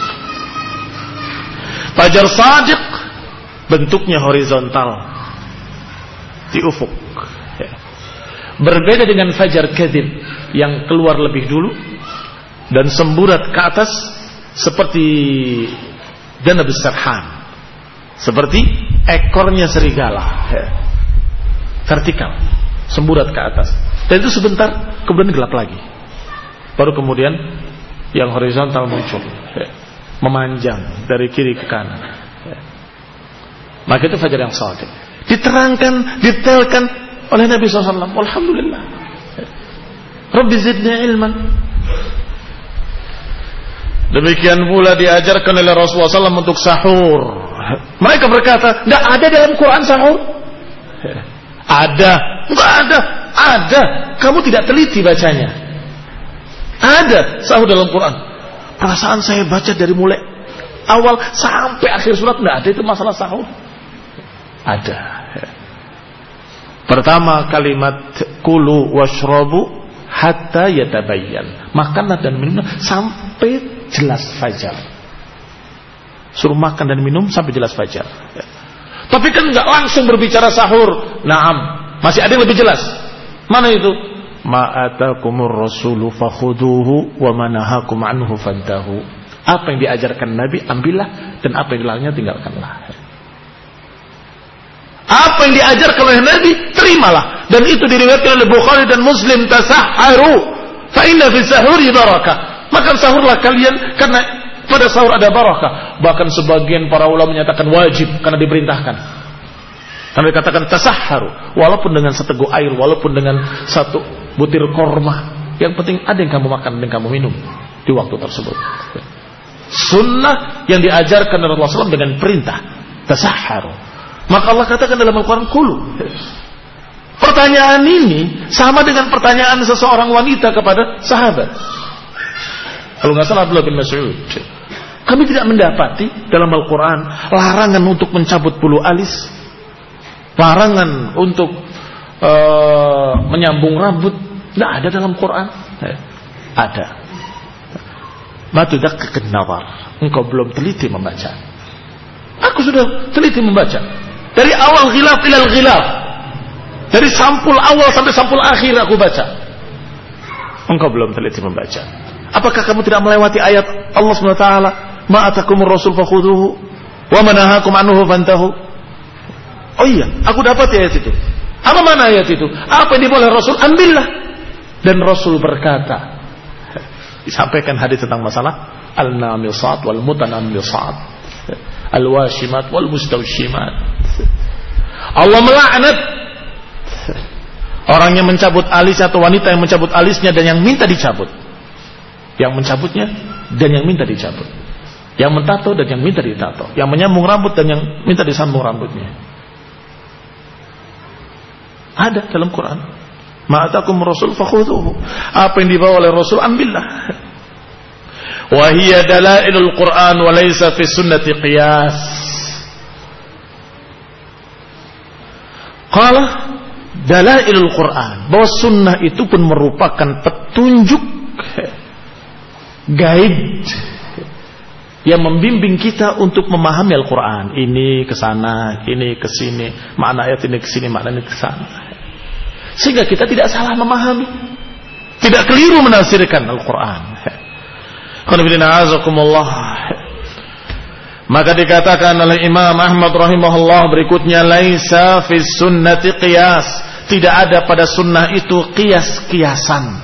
Fajar shadiq bentuknya horizontal di ufuk, berbeda dengan fajar kadzib yang keluar lebih dulu dan semburat ke atas seperti danab sarhan, seperti ekornya serigala, vertikal, semburat ke atas, dan itu sebentar kemudian gelap lagi, baru kemudian yang horizontal muncul, memanjang dari kiri ke kanan. Maka itu fajar yang shadiq, diterangkan, detailkan oleh Nabi shallallahu alaihi wasallam. Alhamdulillah. Rabbi zidni ilman. Demikian pula diajarkan oleh Rasulullah shallallahu alaihi wasallam untuk sahur. Mereka berkata, tidak ada dalam Quran sahur. Ada, enggak ada, ada. Kamu tidak teliti bacanya. Ada sahur dalam Quran. Perasaan saya baca dari mulai awal sampai akhir surat tidak ada itu masalah sahur. Ada. Pertama kalimat kulu washrabu hatta yatabayyan. Makanlah dan minumlah sampai jelas fajar. Suruh makan dan minum sampai jelas fajar. Tapi kan enggak langsung berbicara sahur. Naam, masih ada yang lebih jelas. Mana itu? Ma'atakumur rasulu fakhuduhu wa manahakum anhu fantahu. Apa yang diajarkan Nabi ambillah, dan apa yang dilarangnya tinggalkanlah. Apa yang diajarkan oleh Nabi terimalah, dan itu diriwayatkan oleh Bukhari dan Muslim. Tasahharu fa inna fi sahuri barakah. Makan sahurlah kalian karena pada sahur ada barakah. Bahkan sebagian para ulama menyatakan wajib karena diperintahkan. Karena dikatakan tasahharu, walaupun dengan seteguk air, walaupun dengan satu butir korma, yang penting ada yang kamu makan dan kamu minum di waktu tersebut. Sunnah yang diajarkan oleh Rasulullah shallallahu alaihi wasallam dengan perintah tasahharu. Maka Allah katakan dalam Al-Quran kulu. Pertanyaan ini sama dengan pertanyaan seseorang wanita kepada sahabat. Kalau nggak salah Abdullah bin Mas'ud, kami tidak mendapati dalam Al-Quran larangan untuk mencabut bulu alis, larangan untuk uh, menyambung rambut. Tidak ada dalam Quran. Eh, ada. Matudakkan nazar. Engkau belum teliti membaca. Aku sudah teliti membaca. Dari awal ghilaf ilal ghilaf, dari sampul awal sampai sampul akhir aku baca. Engkau belum teliti membaca. Apakah kamu tidak melewati ayat Allah subhanahu wa taala, ma'atakumur rasul fakhuduhu wa manahakum anhu fantahu? Oh iya, aku dapat ayat itu. Apa mana ayat itu? Apa yang diboleh Rasul? Ambillah. Dan Rasul berkata, disampaikan hadis tentang masalah al-namisat wal mutanammisat, al-washimat wal mustawshimat. Allah melaknat orang yang mencabut alis atau wanita yang mencabut alisnya dan yang minta dicabut, yang mencabutnya dan yang minta dicabut. Yang mentato dan yang minta ditato, yang menyambung rambut dan yang minta disambung rambutnya. Ada dalam Quran. Ma'atakum rasul fakhudhuhu. Apa yang dibawa oleh Rasul ambillah. Wa hiya dalailul Quran wa laysa fi sunnati qiyas. Qala dalailul Quran, bahwa sunnah itu pun merupakan petunjuk gaib yang membimbing kita untuk memahami Al-Quran. Ini ke sana, ini ke sini, makna ayat ini ke sini, makna ini ke sana. Sehingga kita tidak salah memahami, tidak keliru menafsirkan Al-Quran. Maka dikatakan oleh Imam Ahmad rahimahullah berikutnya, laisa fi sunnati qiyas. Tidak ada pada sunnah itu qiyas-qiyasan.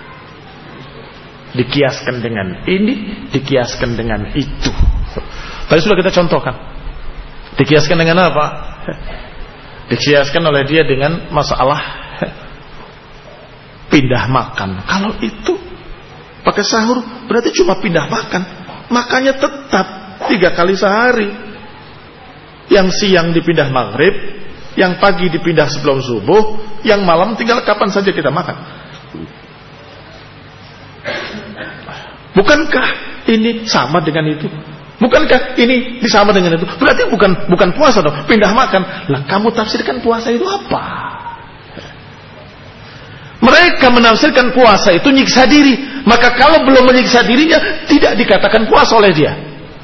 Dikiaskan dengan ini, dikiaskan dengan itu. Tadi sudah kita contohkan. Dikiaskan dengan apa? Dikiaskan oleh dia dengan masalah pindah makan. Kalau itu pakai sahur berarti cuma pindah makan. Makannya tetap tiga kali sehari. Yang siang dipindah maghrib, yang pagi dipindah sebelum subuh, yang malam tinggal kapan saja kita makan. Bukankah ini sama dengan itu? Bukankah ini sama dengan itu? Berarti bukan bukan puasa dong, pindah makan. Lah kamu tafsirkan puasa itu apa? Mereka menafsirkan puasa itu nyiksa diri. Maka kalau belum menyiksa dirinya, tidak dikatakan puasa oleh dia.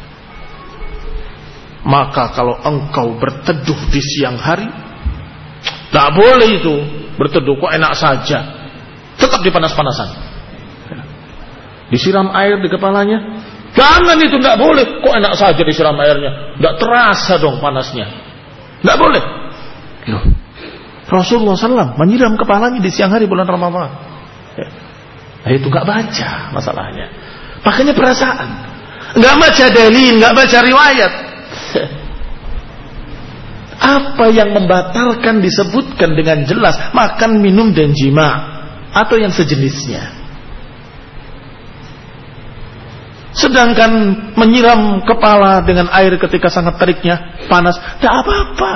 Maka kalau engkau berteduh di siang hari, tak boleh itu berteduh, kok enak saja. Tetap dipanas-panasan. Disiram air di kepalanya, jangan, itu tidak boleh. Kok enak saja disiram airnya, tidak terasa dong panasnya, tidak boleh. Loh, Rasulullah shallallahu alaihi wasallam menyiram kepalanya di siang hari bulan Ramadan. Nah, itu nggak baca masalahnya, pakainya perasaan, nggak baca dalil, nggak baca riwayat. Apa yang membatalkan disebutkan dengan jelas, makan, minum dan jima atau yang sejenisnya. Sedangkan menyiram kepala dengan air ketika sangat teriknya, panas, tidak apa-apa.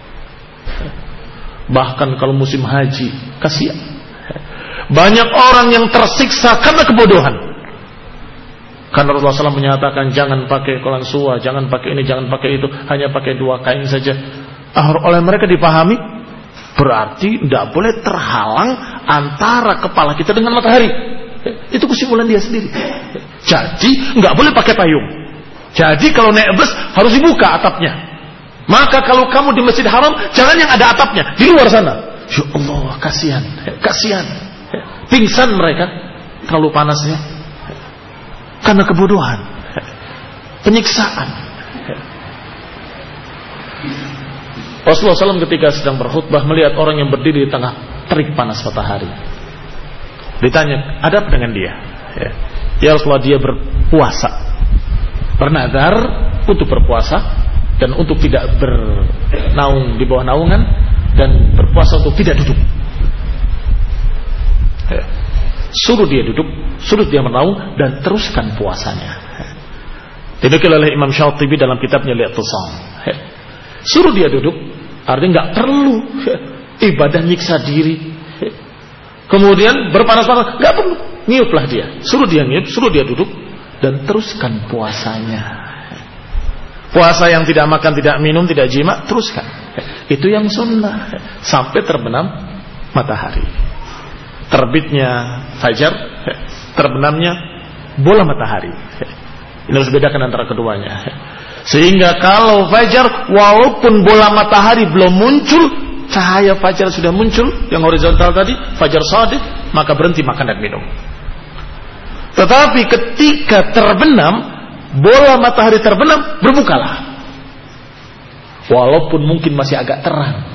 Bahkan kalau musim haji, kasihan. Banyak orang yang tersiksa karena kebodohan. Karena Rasulullah shallallahu alaihi wasallam menyatakan, jangan pakai kolan suwa, jangan pakai ini, jangan pakai itu, hanya pakai dua kain saja. Oleh mereka dipahami, berarti tidak boleh terhalang antara kepala kita dengan matahari. Itu kesimpulan dia sendiri. Jadi nggak boleh pakai payung. Jadi kalau naik bus harus dibuka atapnya. Maka kalau kamu di Masjid Haram, jangan yang ada atapnya, di luar sana. Ya Allah, kasihan, kasihan. Pingsan mereka, terlalu panasnya. Karena kebodohan, penyiksaan. Rasulullah shallallahu alaihi wasallam ketika sedang berkhutbah melihat orang yang berdiri di tengah terik panas matahari. Ditanya, ada apa dengan dia? Ya, ya Rasulullah, dia berpuasa, bernazar untuk berpuasa dan untuk tidak bernaung di bawah naungan, dan berpuasa untuk tidak duduk. Ya. Suruh dia duduk, suruh dia bernaung, dan teruskan puasanya. Dinukil oleh Imam Syatibi dalam kitabnya Li'tisam. Ya. Suruh dia duduk, artinya nggak perlu ya, ibadah nyiksa diri. Kemudian berpanas-panas, nggak perlu, niuplah dia, suruh dia niup, suruh dia duduk, dan teruskan puasanya. Puasa yang tidak makan, tidak minum, tidak jima, teruskan. Itu yang sunnah sampai terbenam matahari. Terbitnya fajar, terbenamnya bola matahari. Ini harus bedakan antara keduanya. Sehingga kalau fajar, walaupun bola matahari belum muncul, cahaya fajar sudah muncul, yang horizontal tadi, fajar shadiq, maka berhenti makan dan minum. Tetapi ketika terbenam, bola matahari terbenam, berbukalah. Walaupun mungkin masih agak terang.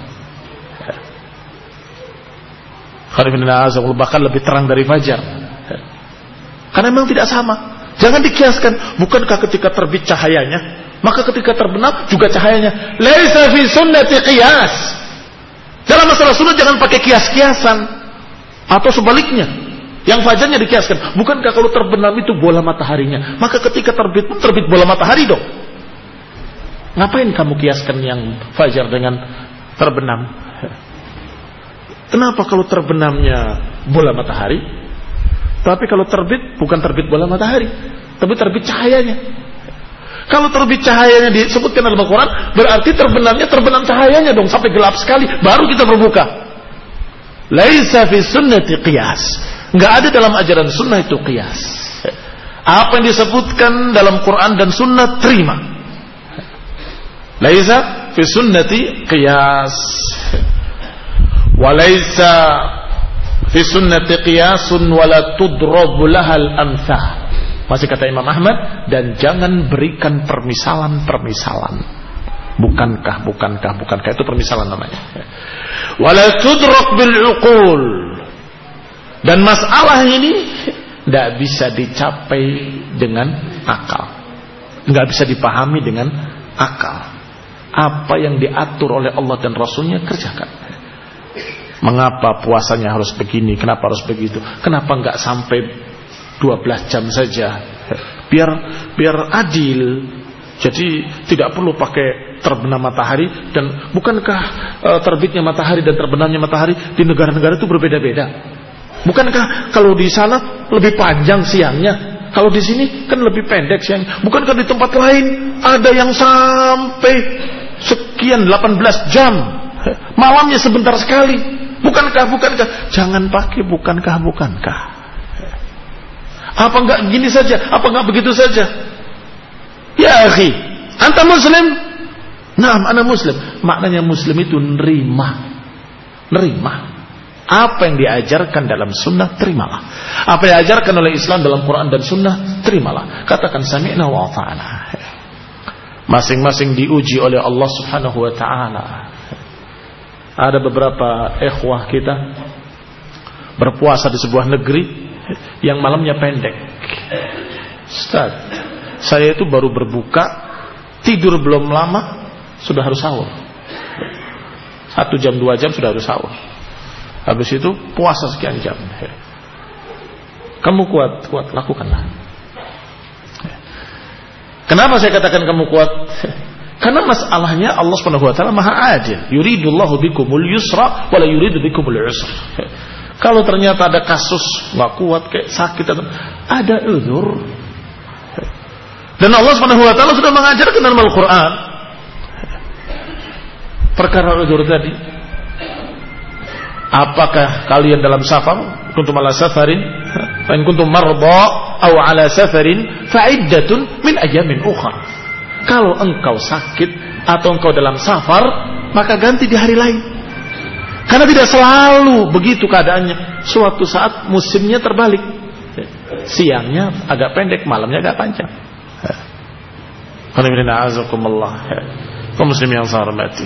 Bahkan lebih terang dari fajar. Karena memang tidak sama. Jangan dikiaskan. Bukankah ketika terbit cahayanya, maka ketika terbenam juga cahayanya. Laisa fi sunnati qiyas. Dalam masalah sunnah jangan pakai kias-kiasan. Atau sebaliknya, Yang fajarnya dikiaskan. Bukankah kalau terbenam itu bola mataharinya? Maka ketika terbit pun terbit bola matahari dong. Ngapain kamu kiaskan yang fajar dengan terbenam? Kenapa kalau terbenamnya bola matahari, tapi kalau terbit bukan terbit bola matahari, tapi terbit cahayanya? Kalau terbit cahayanya disebutkan dalam Al-Quran, berarti terbenamnya terbenam cahayanya dong sampai gelap sekali, baru kita berbuka. Laisa fi sunnati qiyas. Enggak ada dalam ajaran sunnah itu qiyas. Apa yang disebutkan dalam Quran dan sunnah terima. Laisa fi sunnati qiyas. Walaysa fi sunnati qiyasun wala tudrabu lahal amthal. Masih kata Imam Ahmad, dan jangan berikan permisalan-permisalan. Bukankah, bukankah, bukankah, itu permisalan namanya. Wala tudrak bil uqul. Dan masalah ini tidak bisa dicapai dengan akal, nggak bisa dipahami dengan akal. Apa yang diatur oleh Allah dan Rasulnya kerjakan. Mengapa puasanya harus begini? Kenapa harus begitu? Kenapa nggak sampai dua belas jam saja? Biar biar adil. Jadi tidak perlu pakai terbenam matahari. Dan bukankah e, terbitnya matahari dan terbenamnya matahari di negara-negara itu berbeda-beda? Bukankah kalau di sana lebih panjang siangnya? Kalau di sini kan lebih pendek siangnya. Bukankah di tempat lain ada yang sampai sekian delapan belas jam? Malamnya sebentar sekali. Bukankah, bukankah? Jangan pakai bukankah, bukankah. Apa enggak gini saja? Apa enggak begitu saja? Ya akhi, anta muslim? Naam, ana muslim. Maknanya muslim itu nerima. Nerima. Apa yang diajarkan dalam sunnah, terimalah. Apa yang diajarkan oleh Islam dalam Quran dan sunnah, terimalah. Katakan sami'na wa ata'na. Masing-masing diuji oleh Allah subhanahu wa ta'ala. Ada beberapa ikhwah kita berpuasa di sebuah negeri yang malamnya pendek. Ustaz, saya itu baru berbuka, tidur belum lama sudah harus sahur. Satu jam dua jam sudah harus sahur. Habis itu puasa sekian jam. Kamu kuat, kuat, lakukanlah. Kenapa saya katakan kamu kuat? Karena masalahnya Allah Subhanahu wa taala Maha Adil. Yuridullahu bikumul yusra wa la yuridu bikumul usra. Kalau ternyata ada kasus enggak kuat kayak sakit atau ada uzur. Dan Allah Subhanahu wa taala sudah mengajarkan dalam Al-Qur'an perkara uzur tadi. Apakah kalian dalam safar? Kuntum ala safarin, fa in kuntum marda aw ala safarin fa iddatun min ayamin ukhra. Kalau engkau sakit atau engkau dalam safar, maka ganti di hari lain. Karena tidak selalu begitu keadaannya. Suatu saat musimnya terbalik. Siangnya agak pendek, malamnya agak panjang. Kaum muslimin yang saya hormati.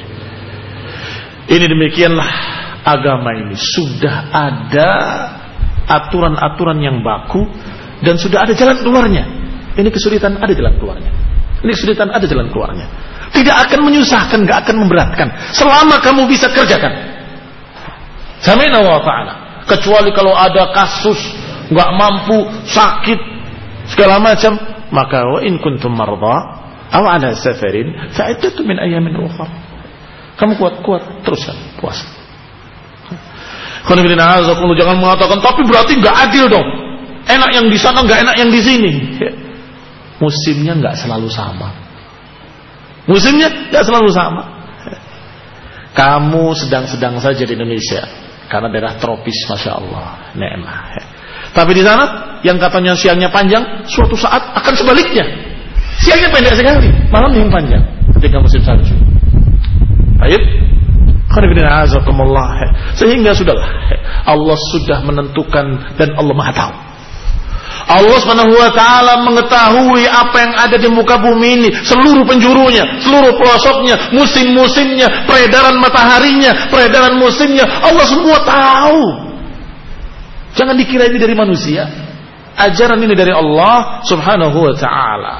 Ini demikianlah agama ini. Sudah ada aturan-aturan yang baku dan sudah ada jalan keluarnya. Ini kesulitan, ada jalan keluarnya. Ini kesulitan, ada jalan keluarnya. Tidak akan menyusahkan, tidak akan memberatkan. Selama kamu bisa kerjakan. Sami'na wa ta'ala. Kecuali kalau ada kasus, nggak mampu, sakit, segala macam, maka wa in kuntum marda aw ala safarin fa iddatu min ayamin ukhra. Kamu kuat-kuat, teruskan puasa. Jangan mengatakan tapi berarti nggak adil dong. Enak yang di sana, nggak enak yang di sini. Musimnya nggak selalu sama. Musimnya nggak selalu sama. Kamu sedang-sedang saja di Indonesia karena daerah tropis, masya Allah, ne'mah. Tapi di sana yang katanya siangnya panjang, suatu saat akan sebaliknya. Siangnya pendek sekali, malamnya yang panjang ketika musim salju. Baik. Sehingga sudahlah, Allah sudah menentukan dan Allah Maha tahu. Allah Subhanahu wa taala mengetahui apa yang ada di muka bumi ini, seluruh penjurunya, seluruh pelosoknya, musim-musimnya, peredaran mataharinya, peredaran musimnya, Allah semua tahu. Jangan dikira ini dari manusia. Ajaran ini dari Allah Subhanahu wa taala.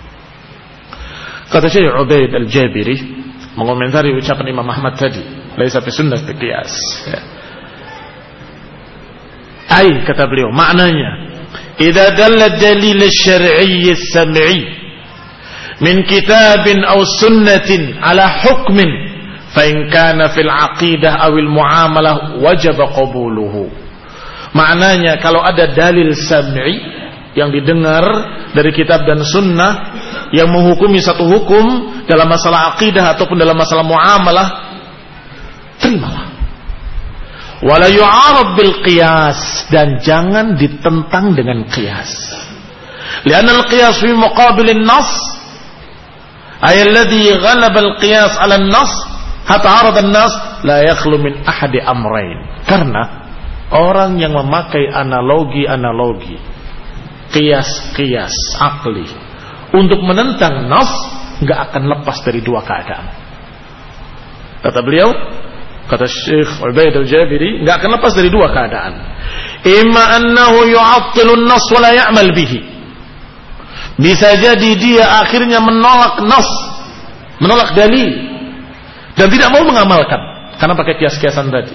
Kata Syekh Ubaid Al-Jabiri mengomentari ucapan Imam Ahmad tadi, laisa fi sunnah qiyas. Ai, kata beliau, maknanya idza dalla dalil syar'i sam'i min kitabin aw sunnatin ala hukmin fa in kana fil aqidah aw al muamalah wajaba qabuluhu. Maknanya kalau ada dalil sam'i yang didengar dari kitab dan sunnah yang menghukumi satu hukum dalam masalah akidah ataupun dalam masalah muamalah, terimalah. Wala yu'arad bil qiyas, dan jangan ditentang dengan qiyas. Lianna al-qiyas fi muqabil an-nas ay alladhi ghalaba al-qiyas 'ala an-nas hatta 'arada an-nas la yakhlu min ahadi amrayn. Karena orang yang memakai analogi-analogi, qiyas-qiyas akli untuk menentang nas, enggak akan lepas dari dua keadaan. Kata beliau, kata Syekh Ubaid al-Jabiri, enggak akan lepas dari dua keadaan. Imma annahu yu'attilu an-nas wa la ya'mal bihi. Bisa jadi dia akhirnya menolak nas, menolak dalil, dan tidak mau mengamalkan karena pakai kias-kiasan tadi.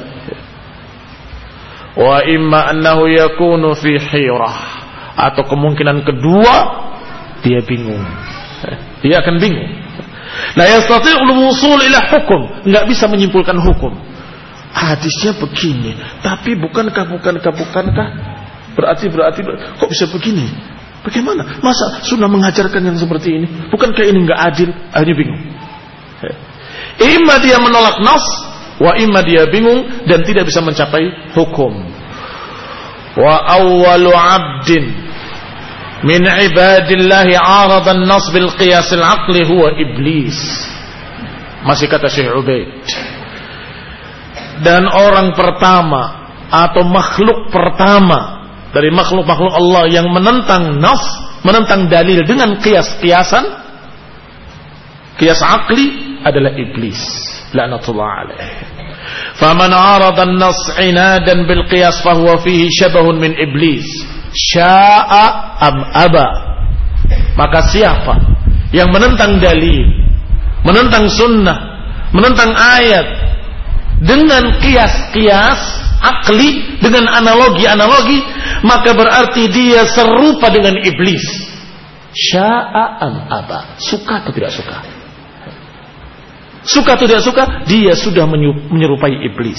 Wa imma annahu yakunu fi hirah, atau kemungkinan kedua dia bingung. Dia akan bingung. La yastati'ul wusul ila hukum, enggak bisa menyimpulkan hukum. Hadisnya begini, tapi bukankah bukankah bukankah berarti berarti kok bisa begini? Bagaimana? Masa sunnah mengajarkan yang seperti ini? Bukankah ini enggak adil? Akhirnya bingung. Imma dia menolak nas, wa imma dia bingung dan tidak bisa mencapai hukum. Wa awwalu 'abdin min ibadillahi 'arada an-nas bil qiyas al-'aqli huwa iblis. Masih kata Syekh Ubaid. Dan orang pertama atau makhluk pertama dari makhluk-makhluk Allah yang menentang nas, menentang dalil dengan qiyas-qiyasan, qiyas aqli, adalah iblis. La'natullah alaih. Faman 'arada an-nas 'inadan bil qiyas fahuwa fihi syabahun min iblis. Sya'a am aba. Maka siapa yang menentang dalil, menentang sunnah, menentang ayat dengan qiyas-qiyas akli, dengan analogi-analogi, maka berarti dia serupa dengan iblis. Sya'a am aba. Suka atau tidak suka? Suka atau tidak suka, dia sudah menyerupai iblis.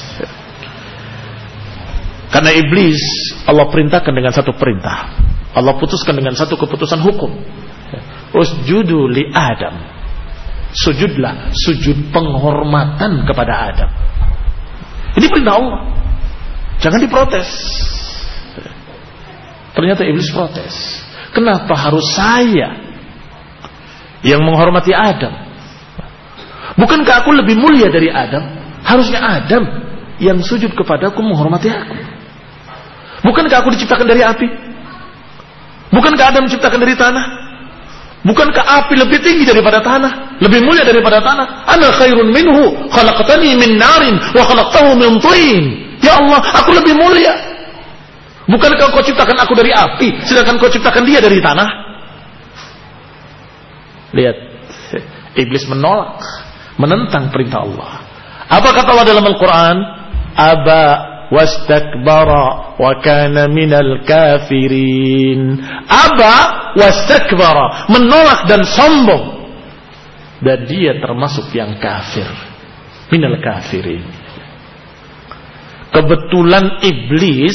Karena iblis Allah perintahkan dengan satu perintah, Allah putuskan dengan satu keputusan hukum. Usjudu li Adam. Sujudlah, sujud penghormatan kepada Adam. Ini perintah Allah. Jangan diprotes. Ternyata iblis protes. Kenapa harus saya yang menghormati Adam? Bukankah aku lebih mulia dari Adam? Harusnya Adam yang sujud kepadaku, menghormati aku. Bukankah aku diciptakan dari api? Bukankah Adam diciptakan dari tanah? Bukankah api lebih tinggi daripada tanah, lebih mulia daripada tanah? Ana khairun minhu, khalaqtani min narin wa khalaqtahu min tin. Ya Allah, aku lebih mulia. Bukankah kau ciptakan aku dari api, sedangkan kau ciptakan dia dari tanah? Lihat, iblis menolak, menentang perintah Allah. Apa kata Allah dalam Al-Quran? Aba wastakbara wa kana minal kafirin. Aba wastakbara, menolak dan sombong, dan dia termasuk yang kafir, minal kafirin. Kebetulan iblis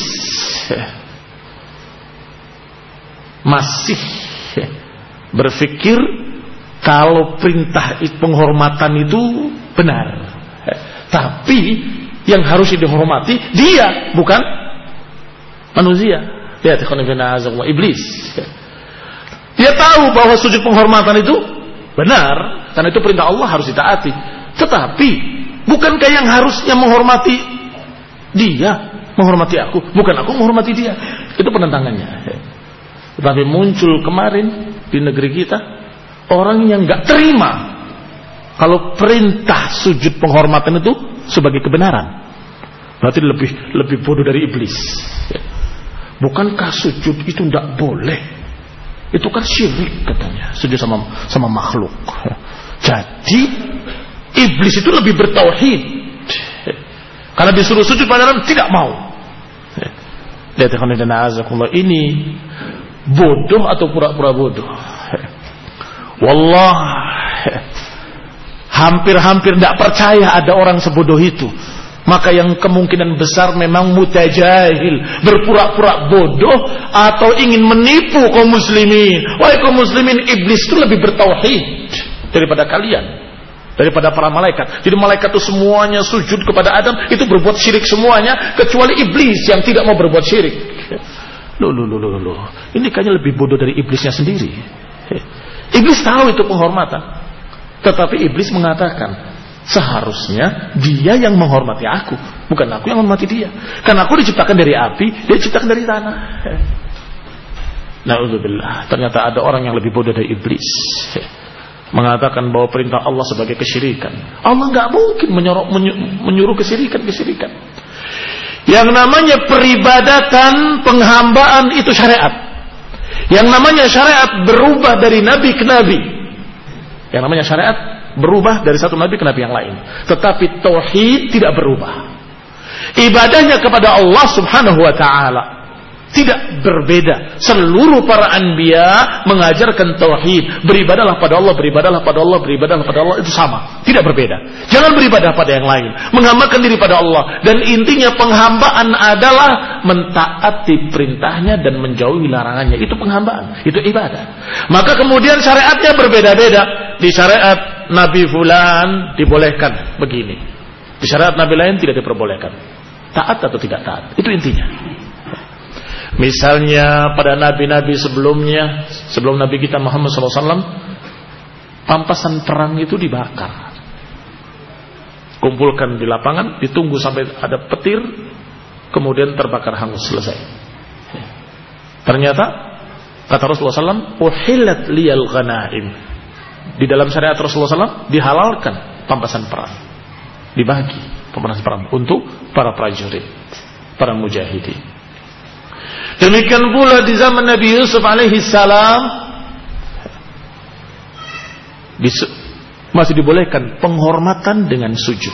masih berpikir kalau perintah penghormatan itu benar, tapi yang harus dihormati dia, bukan manusia. Lihat, iblis. Dia tahu bahwa sujud penghormatan itu benar, karena itu perintah Allah, harus ditaati. Tetapi bukankah yang harusnya menghormati dia, menghormati aku, bukan aku menghormati dia? Itu penentangannya. Tetapi muncul kemarin di negeri kita orang yang nggak terima kalau perintah sujud penghormatan itu sebagai kebenaran. Berarti lebih lebih bodoh dari iblis. Bukankah sujud itu tidak boleh? Itu kan syirik katanya, sujud sama sama makhluk. Jadi iblis itu lebih bertauhid. Karena disuruh sujud pada Adam tidak mau. Lihat ikhwan azakumullah, ini bodoh atau pura-pura bodoh? Wallah, hampir-hampir tidak percaya ada orang sebodoh itu. Maka yang kemungkinan besar memang mutajahil, berpura-pura bodoh atau ingin menipu kaum muslimin. Wahai kaum muslimin, iblis itu lebih bertauhid daripada kalian, daripada para malaikat. Jadi malaikat itu semuanya sujud kepada Adam, itu berbuat syirik semuanya, kecuali iblis yang tidak mau berbuat syirik. Loh, loh, loh, loh, loh. Ini kayaknya lebih bodoh dari iblisnya sendiri. Iblis tahu itu penghormatan, tetapi iblis mengatakan, seharusnya dia yang menghormati aku, bukan aku yang menghormati dia. Karena aku diciptakan dari api, dia diciptakan dari tanah. Na'udzubillah. Ternyata ada orang yang lebih bodoh dari iblis, mengatakan bahwa perintah Allah sebagai kesyirikan. Allah nggak mungkin menyuruh, menyuruh kesyirikan-kesyirikan. Yang namanya peribadatan, penghambaan itu syariat. Yang namanya syariat berubah dari nabi ke nabi. Yang namanya syariat berubah dari satu nabi ke nabi yang lain. Tetapi tauhid tidak berubah. Ibadahnya kepada Allah subhanahu wa ta'ala tidak berbeda. Seluruh para anbiya mengajarkan tauhid. Beribadahlah pada Allah, beribadahlah pada Allah, beribadahlah pada Allah. Itu sama, tidak berbeda. Jangan beribadah pada yang lain, menghambakan diri pada Allah. Dan intinya penghambaan adalah mentaati perintahnya dan menjauhi larangannya. Itu penghambaan, itu ibadah. Maka kemudian syariatnya berbeda-beda. Di syariat Nabi fulan dibolehkan begini, di syariat Nabi lain tidak diperbolehkan. Taat atau tidak taat, itu intinya. Misalnya pada nabi-nabi sebelumnya, sebelum Nabi kita Muhammad shallallahu alaihi wasallam, pampasan perang itu dibakar, kumpulkan di lapangan, ditunggu sampai ada petir, kemudian terbakar hangus, selesai. Ternyata kata Rasulullah shallallahu alaihi wasallam, uhillat liyal ghanaim. Di dalam syariat Rasulullah shallallahu alaihi wasallam dihalalkan pampasan perang, dibagi pampasan perang untuk para prajurit, para mujahidin. Demikian pula di zaman Nabi Yusuf alaihi salam masih dibolehkan penghormatan dengan sujud.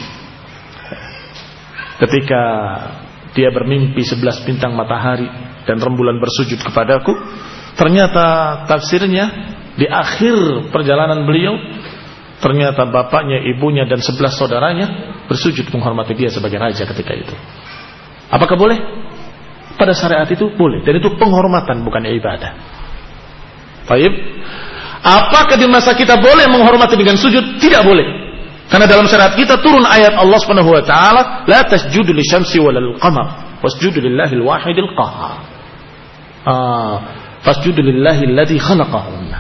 Ketika dia bermimpi sebelas bintang matahari dan rembulan bersujud kepadaku, ternyata tafsirnya di akhir perjalanan beliau, ternyata bapaknya, ibunya dan sebelas saudaranya bersujud menghormati dia sebagai raja ketika itu. Apakah boleh? Pada syariat itu boleh, dan itu penghormatan, bukan ibadah. Baik. Apakah di masa kita boleh menghormati dengan sujud? Tidak boleh. Karena dalam syariat kita turun ayat Allah Subhanahu wa taala, la tasjudu lisyamsi walal qamar, wasjudu lillahil wahidil qahhar. Ah, fasjudu lillahi alladzi khalaqahunna.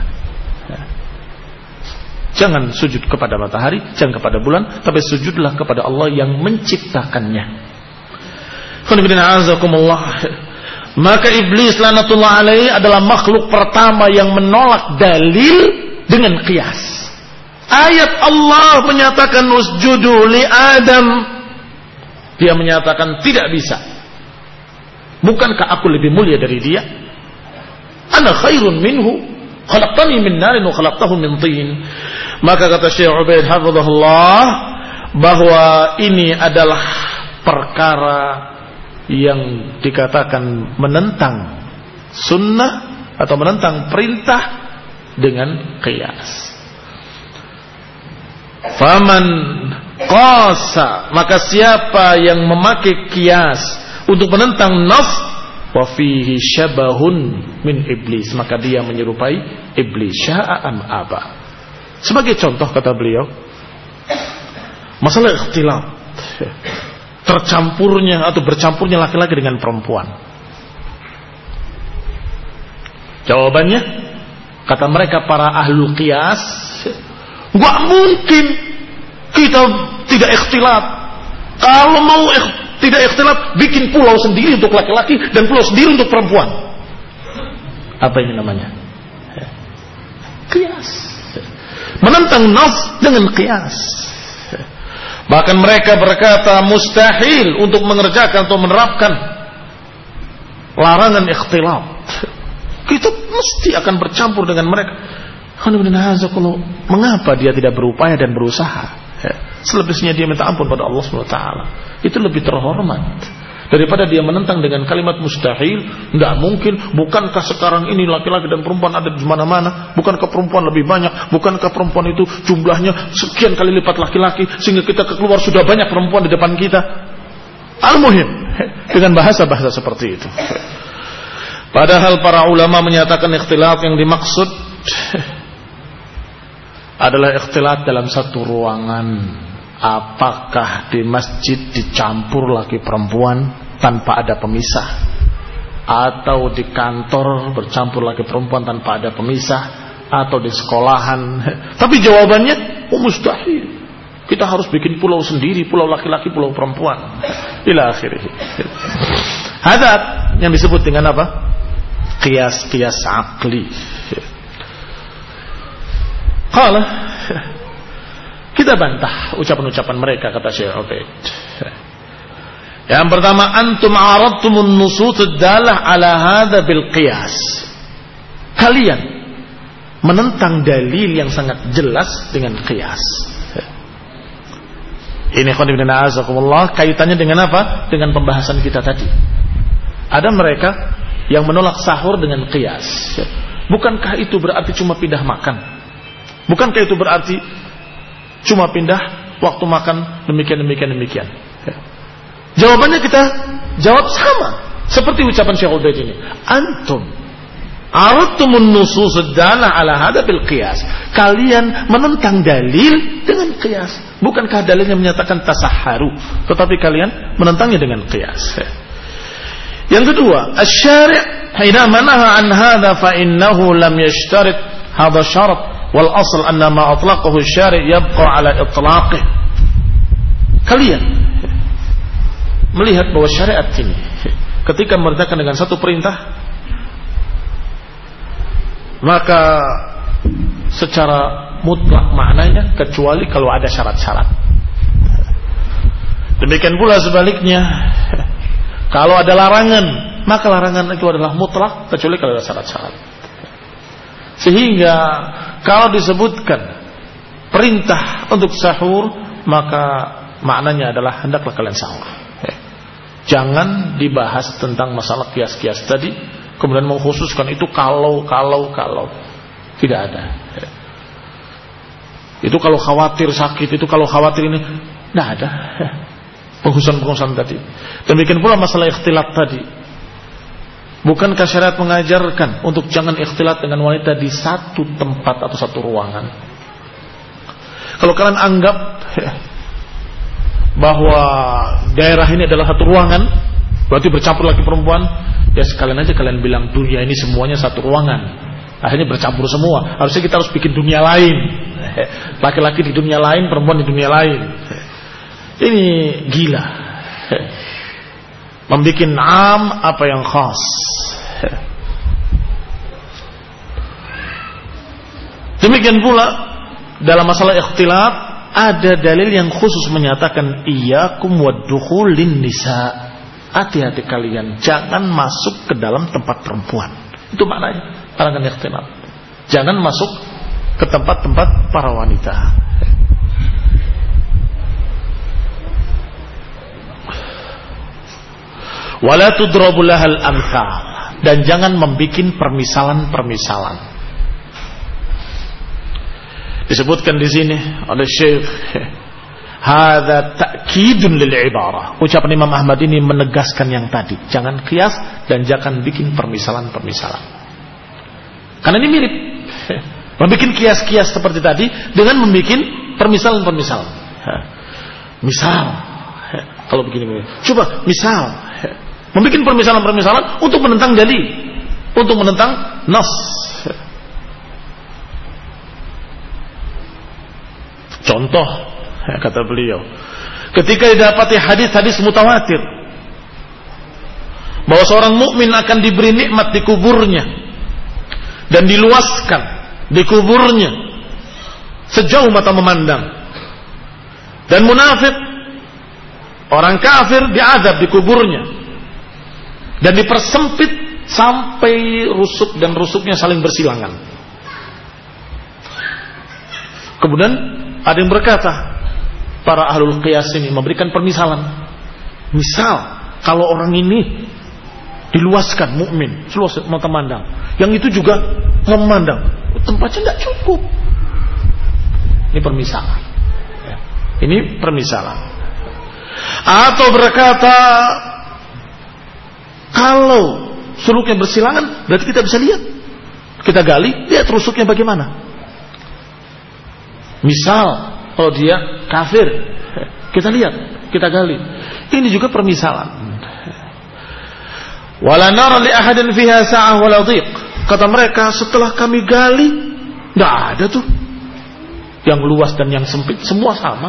Jangan sujud kepada matahari, jangan kepada bulan, tapi sujudlah kepada Allah yang menciptakannya. Maka iblis lanatullah alaihi adalah makhluk pertama yang menolak dalil dengan qiyas. Ayat Allah menyatakan usjudu li Adam, dia menyatakan tidak bisa. Bukankah aku lebih mulia dari dia? Ana khairun minhu, khalaqtani min narin wa khalaqtahu min tin. Maka kata Syekh Ubaid hafizahullah bahwa ini adalah perkara yang dikatakan menentang sunnah atau menentang perintah dengan qiyas. Faman qasa, maka siapa yang memakai qiyas untuk menentang nas, wa fihi syabahun min iblis, maka dia menyerupai iblis, sya'a am aba. Sebagai contoh kata beliau, masalah ikhtilaf, tercampurnya atau bercampurnya laki-laki dengan perempuan. Jawabannya, kata mereka para ahlu qiyas, gak mungkin kita tidak ikhtilaf. Kalau mau ikh, tidak ikhtilaf, bikin pulau sendiri untuk laki-laki dan pulau sendiri untuk perempuan. Apa ini namanya? Qiyas. Menentang nas dengan qiyas. Bahkan mereka berkata mustahil untuk mengerjakan atau menerapkan larangan ikhtilaf. Kita mesti akan bercampur dengan mereka. Mengapa dia tidak berupaya dan berusaha? Selebihnya dia minta ampun pada Allah subhanahu wa taala. Itu lebih terhormat Daripada dia menentang dengan kalimat mustahil, tidak mungkin, bukankah sekarang ini laki-laki dan perempuan ada di mana-mana, bukankah perempuan lebih banyak, bukankah perempuan itu jumlahnya sekian kali lipat laki-laki, sehingga kita keluar sudah banyak perempuan di depan kita. Al-muhim, dengan bahasa-bahasa seperti itu. Padahal para ulama menyatakan ikhtilat yang dimaksud adalah ikhtilat dalam satu ruangan. Apakah di masjid dicampur laki perempuan tanpa ada pemisah, atau di kantor bercampur laki perempuan tanpa ada pemisah, atau di sekolahan. Tapi jawabannya oh, mustahil. Kita harus bikin pulau sendiri, pulau laki-laki, pulau perempuan. Ila akhirih. Hadat yang disebut dengan apa? Qiyas-qiyas aqli. Qala, kita bantah ucapan-ucapan mereka, kata Syekh Ubaid. Yang pertama, antum aradtumun nusus ad-dalah ala hadha bil qiyas. Kalian menentang dalil yang sangat jelas dengan qiyas. Ini khonibna na'azakumullah, kaitannya dengan apa? Dengan pembahasan kita tadi. Ada mereka yang menolak sahur dengan qiyas. Bukankah itu berarti cuma pindah makan? Bukankah itu berarti cuma pindah waktu makan, demikian demikian demikian? Jawabannya kita jawab sama seperti ucapan Syekh Ubaid ini. Antum aradtumun nusus ad-dalah ala hada bil qiyas. Kalian menentang dalil dengan qiyas. Bukankah dalilnya menyatakan tasahharu, tetapi kalian menentangnya dengan qiyas. Yang kedua, asy-syari' hina manaha an hadha fa innahu lam yashtarit hadha syarat wal asl anna ma atlaqahu asy-syari' yabqa ala itlaqih. Kalian melihat bahwa syariat ini ketika memerintahkan dengan satu perintah, maka secara mutlak maknanya kecuali kalau ada syarat-syarat. Demikian pula sebaliknya, kalau ada larangan, maka larangan itu adalah mutlak kecuali kalau ada syarat-syarat. Sehingga kalau disebutkan perintah untuk sahur, maka maknanya adalah hendaklah kalian sahur. Jangan dibahas tentang masalah kias-kias tadi, kemudian mengkhususkan itu kalau, kalau, kalau. Tidak ada. Itu kalau khawatir sakit, itu kalau khawatir ini, tidak ada. Pengkhususan-pengkhususan tadi. Demikian pula masalah ikhtilat tadi. Bukankah syariat mengajarkan untuk jangan ikhtilat dengan wanita di satu tempat atau satu ruangan? Kalau kalian anggap bahwa daerah ini adalah satu ruangan, berarti bercampur laki perempuan, ya sekalian aja kalian bilang dunia ini semuanya satu ruangan. Akhirnya bercampur semua. Harusnya kita harus bikin dunia lain. Laki-laki di dunia lain, perempuan di dunia lain. Ini gila. Membikin am apa yang khas. Demikian pula dalam masalah ikhtilat ada dalil yang khusus menyatakan iyyakum waddukhulin nisa. Hati-hati kalian jangan masuk ke dalam tempat perempuan. Itu maknanya. Larangan ikhtilat. Jangan masuk ke tempat-tempat para wanita. Wala tudrabu lahal amthal, dan jangan membikin permisalan-permisalan. Disebutkan di sini oleh Syekh, hadza ta'kidun lil ibarah. Ucapan Imam Ahmad ini menegaskan yang tadi, jangan qiyas dan jangan bikin permisalan-permisalan. Karena ini mirip. Membikin kias-kias seperti tadi dengan membikin permisalan-permisalan. Misal, kalau begini, coba misal, membikin permisalan-permisalan untuk menentang dalil, untuk menentang nas. Contoh, kata beliau, ketika didapati hadis-hadis mutawatir bahwa seorang mukmin akan diberi nikmat di kuburnya dan diluaskan di kuburnya sejauh mata memandang, dan munafik orang kafir diazab di kuburnya dan dipersempit sampai rusuk dan rusuknya saling bersilangan. Kemudian ada yang berkata, para ahlul qiyas ini memberikan permisalan, misal kalau orang ini diluaskan mukmin, seluas mata mandang, yang itu juga memandang, tempatnya tidak cukup. Ini permisalan. Ya. Ini permisalan. Atau berkata, kalau suluknya bersilangan, berarti kita bisa lihat. Kita gali, lihat rusuknya bagaimana. Misal, kalau dia kafir, kita lihat, kita gali. Ini juga permisalan. Wala nara li ahadin fiha sa'ah wala dhiq. Kata mereka, setelah kami gali, enggak ada tuh yang luas dan yang sempit, semua sama.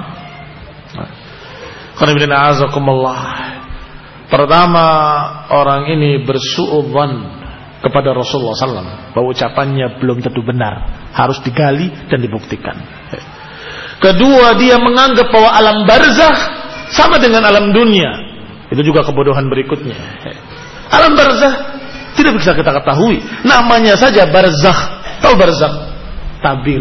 Qanibina azakumullah. Pertama, orang ini bersu'udzan kepada Rasulullah sallallahu alaihi wasallam bahwa ucapannya belum tentu benar, harus digali dan dibuktikan. Kedua, dia menganggap bahwa alam barzakh sama dengan alam dunia. Itu juga kebodohan berikutnya. Alam barzakh tidak bisa kita ketahui, namanya saja barzakh. Tahu barzakh? Tabir.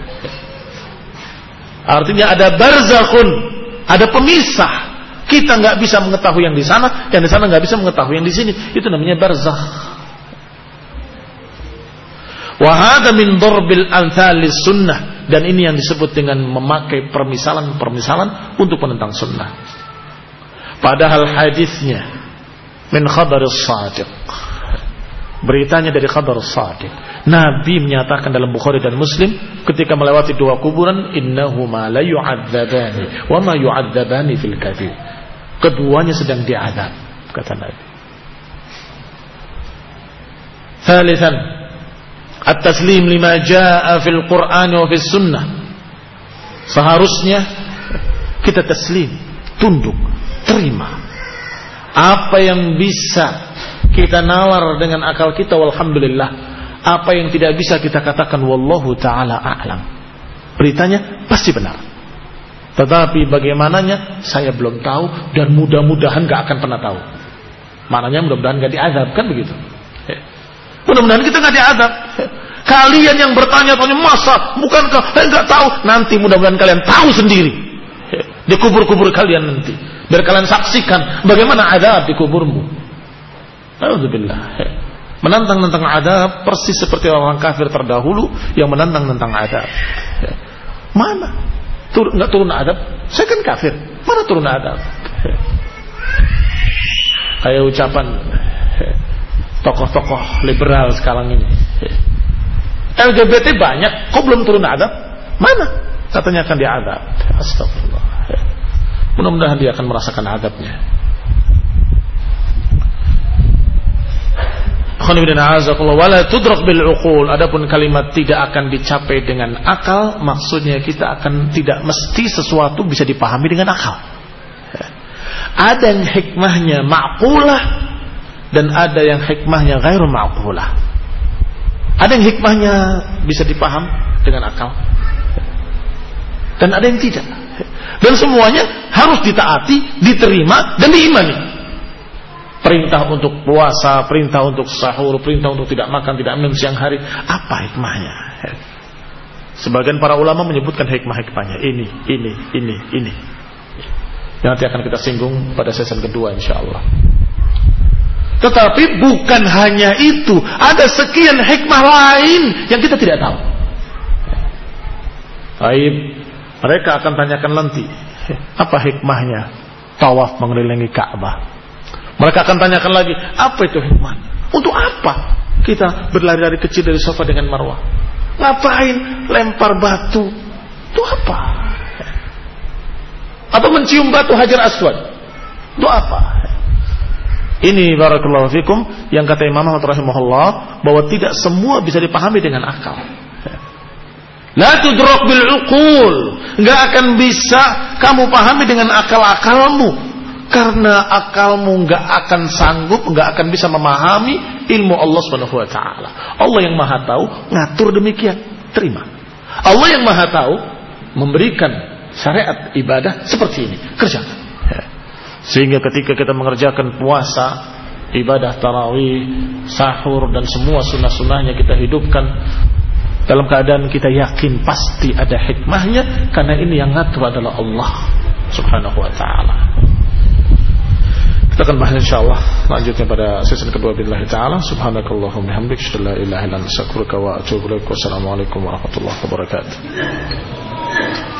Artinya ada barzakhun, ada pemisah. Kita nggak bisa mengetahui yang di sana, dan di sana nggak bisa mengetahui yang di sini. Itu namanya barzakh. Wa hadza min darbil amthalis sunnah, dan ini yang disebut dengan memakai permisalan-permisalan untuk menentang sunnah. Padahal hadisnya min khabaris shadiq, beritanya dari khabar shadiq. Nabi menyatakan dalam Bukhari dan Muslim ketika melewati dua kuburan, innahuma la yu'adzabani wa ma yu'adzabani fil kabir. Keduanya sedang diadab, kata Nabi. Thalithan, at-taslim lima jaa fil Qur'an wa fis sunnah. Seharusnya kita taslim, tunduk, terima apa yang bisa kita nalar dengan akal kita, walhamdulillah. Apa yang tidak bisa kita katakan, wallahu ta'ala a'lam. Beritanya pasti benar, tetapi bagaimananya saya belum tahu, dan mudah-mudahan gak akan pernah tahu. Maknanya mudah-mudahan gak diazab, kan begitu. Mudah-mudahan kita gak diazab. Kalian yang bertanya-tanya, masa bukankah saya gak tahu? Nanti mudah-mudahan kalian tahu sendiri di kubur-kubur kalian nanti, biar kalian saksikan bagaimana azab di kuburmu. Alhamdulillah. Menantang tentang adab persis seperti orang kafir terdahulu yang menantang tentang adab. Mana? Tur, nggak turun adab? Saya kan kafir. Mana turun adab? Kayak ucapan tokoh-tokoh liberal sekarang ini. L G B T banyak, kok belum turun adab? Mana? Katanya akan diadab. Astagfirullah. Mudah-mudahan dia akan merasakan adabnya. Wala tudrak bil uqul. Adapun kalimat tidak akan dicapai dengan akal, maksudnya kita akan tidak mesti sesuatu bisa dipahami dengan akal. Ada yang hikmahnya ma'qulah dan ada yang hikmahnya ghairu ma'qulah. Ada yang hikmahnya bisa dipaham dengan akal dan ada yang tidak. Dan semuanya harus ditaati, diterima dan diimani. Perintah untuk puasa, perintah untuk sahur, perintah untuk tidak makan, tidak minum siang hari. Apa hikmahnya? Sebagian para ulama menyebutkan hikmah-hikmahnya. Ini, ini, ini, ini. Yang nanti akan kita singgung pada season kedua insyaAllah. Tetapi bukan hanya itu. Ada sekian hikmah lain yang kita tidak tahu. Baik, mereka akan tanyakan nanti, apa hikmahnya tawaf mengelilingi Ka'bah? Mereka akan tanyakan lagi, apa itu hikmah? Untuk apa kita berlari-lari kecil dari Safa dengan Marwah? Ngapain lempar batu? Itu apa? Atau mencium batu Hajar Aswad? Itu apa? Ini barakallahu fikum yang kata Imam Ahmad rahimahullah, bahwa tidak semua bisa dipahami dengan akal. La tudrak bil uqul. Enggak akan bisa kamu pahami dengan akal-akalmu. Karena akalmu nggak akan sanggup, nggak akan bisa memahami ilmu Allah Subhanahu Wa Taala. Allah yang Maha Tahu ngatur demikian, terima. Allah yang Maha Tahu memberikan syariat ibadah seperti ini, kerjakan. Sehingga ketika kita mengerjakan puasa, ibadah tarawih, sahur dan semua sunnah-sunnahnya kita hidupkan dalam keadaan kita yakin pasti ada hikmahnya, karena ini yang ngatur adalah Allah Subhanahu Wa Taala. Kita akan bahas insyaallah lanjutnya pada sesi kedua billahi taala. Subhanakallahumma bihamdik, asyhadu an la ilaha illa anta, astaghfiruka wa atubu ilaik. Wassalamualaikum warahmatullahi wabarakatuh.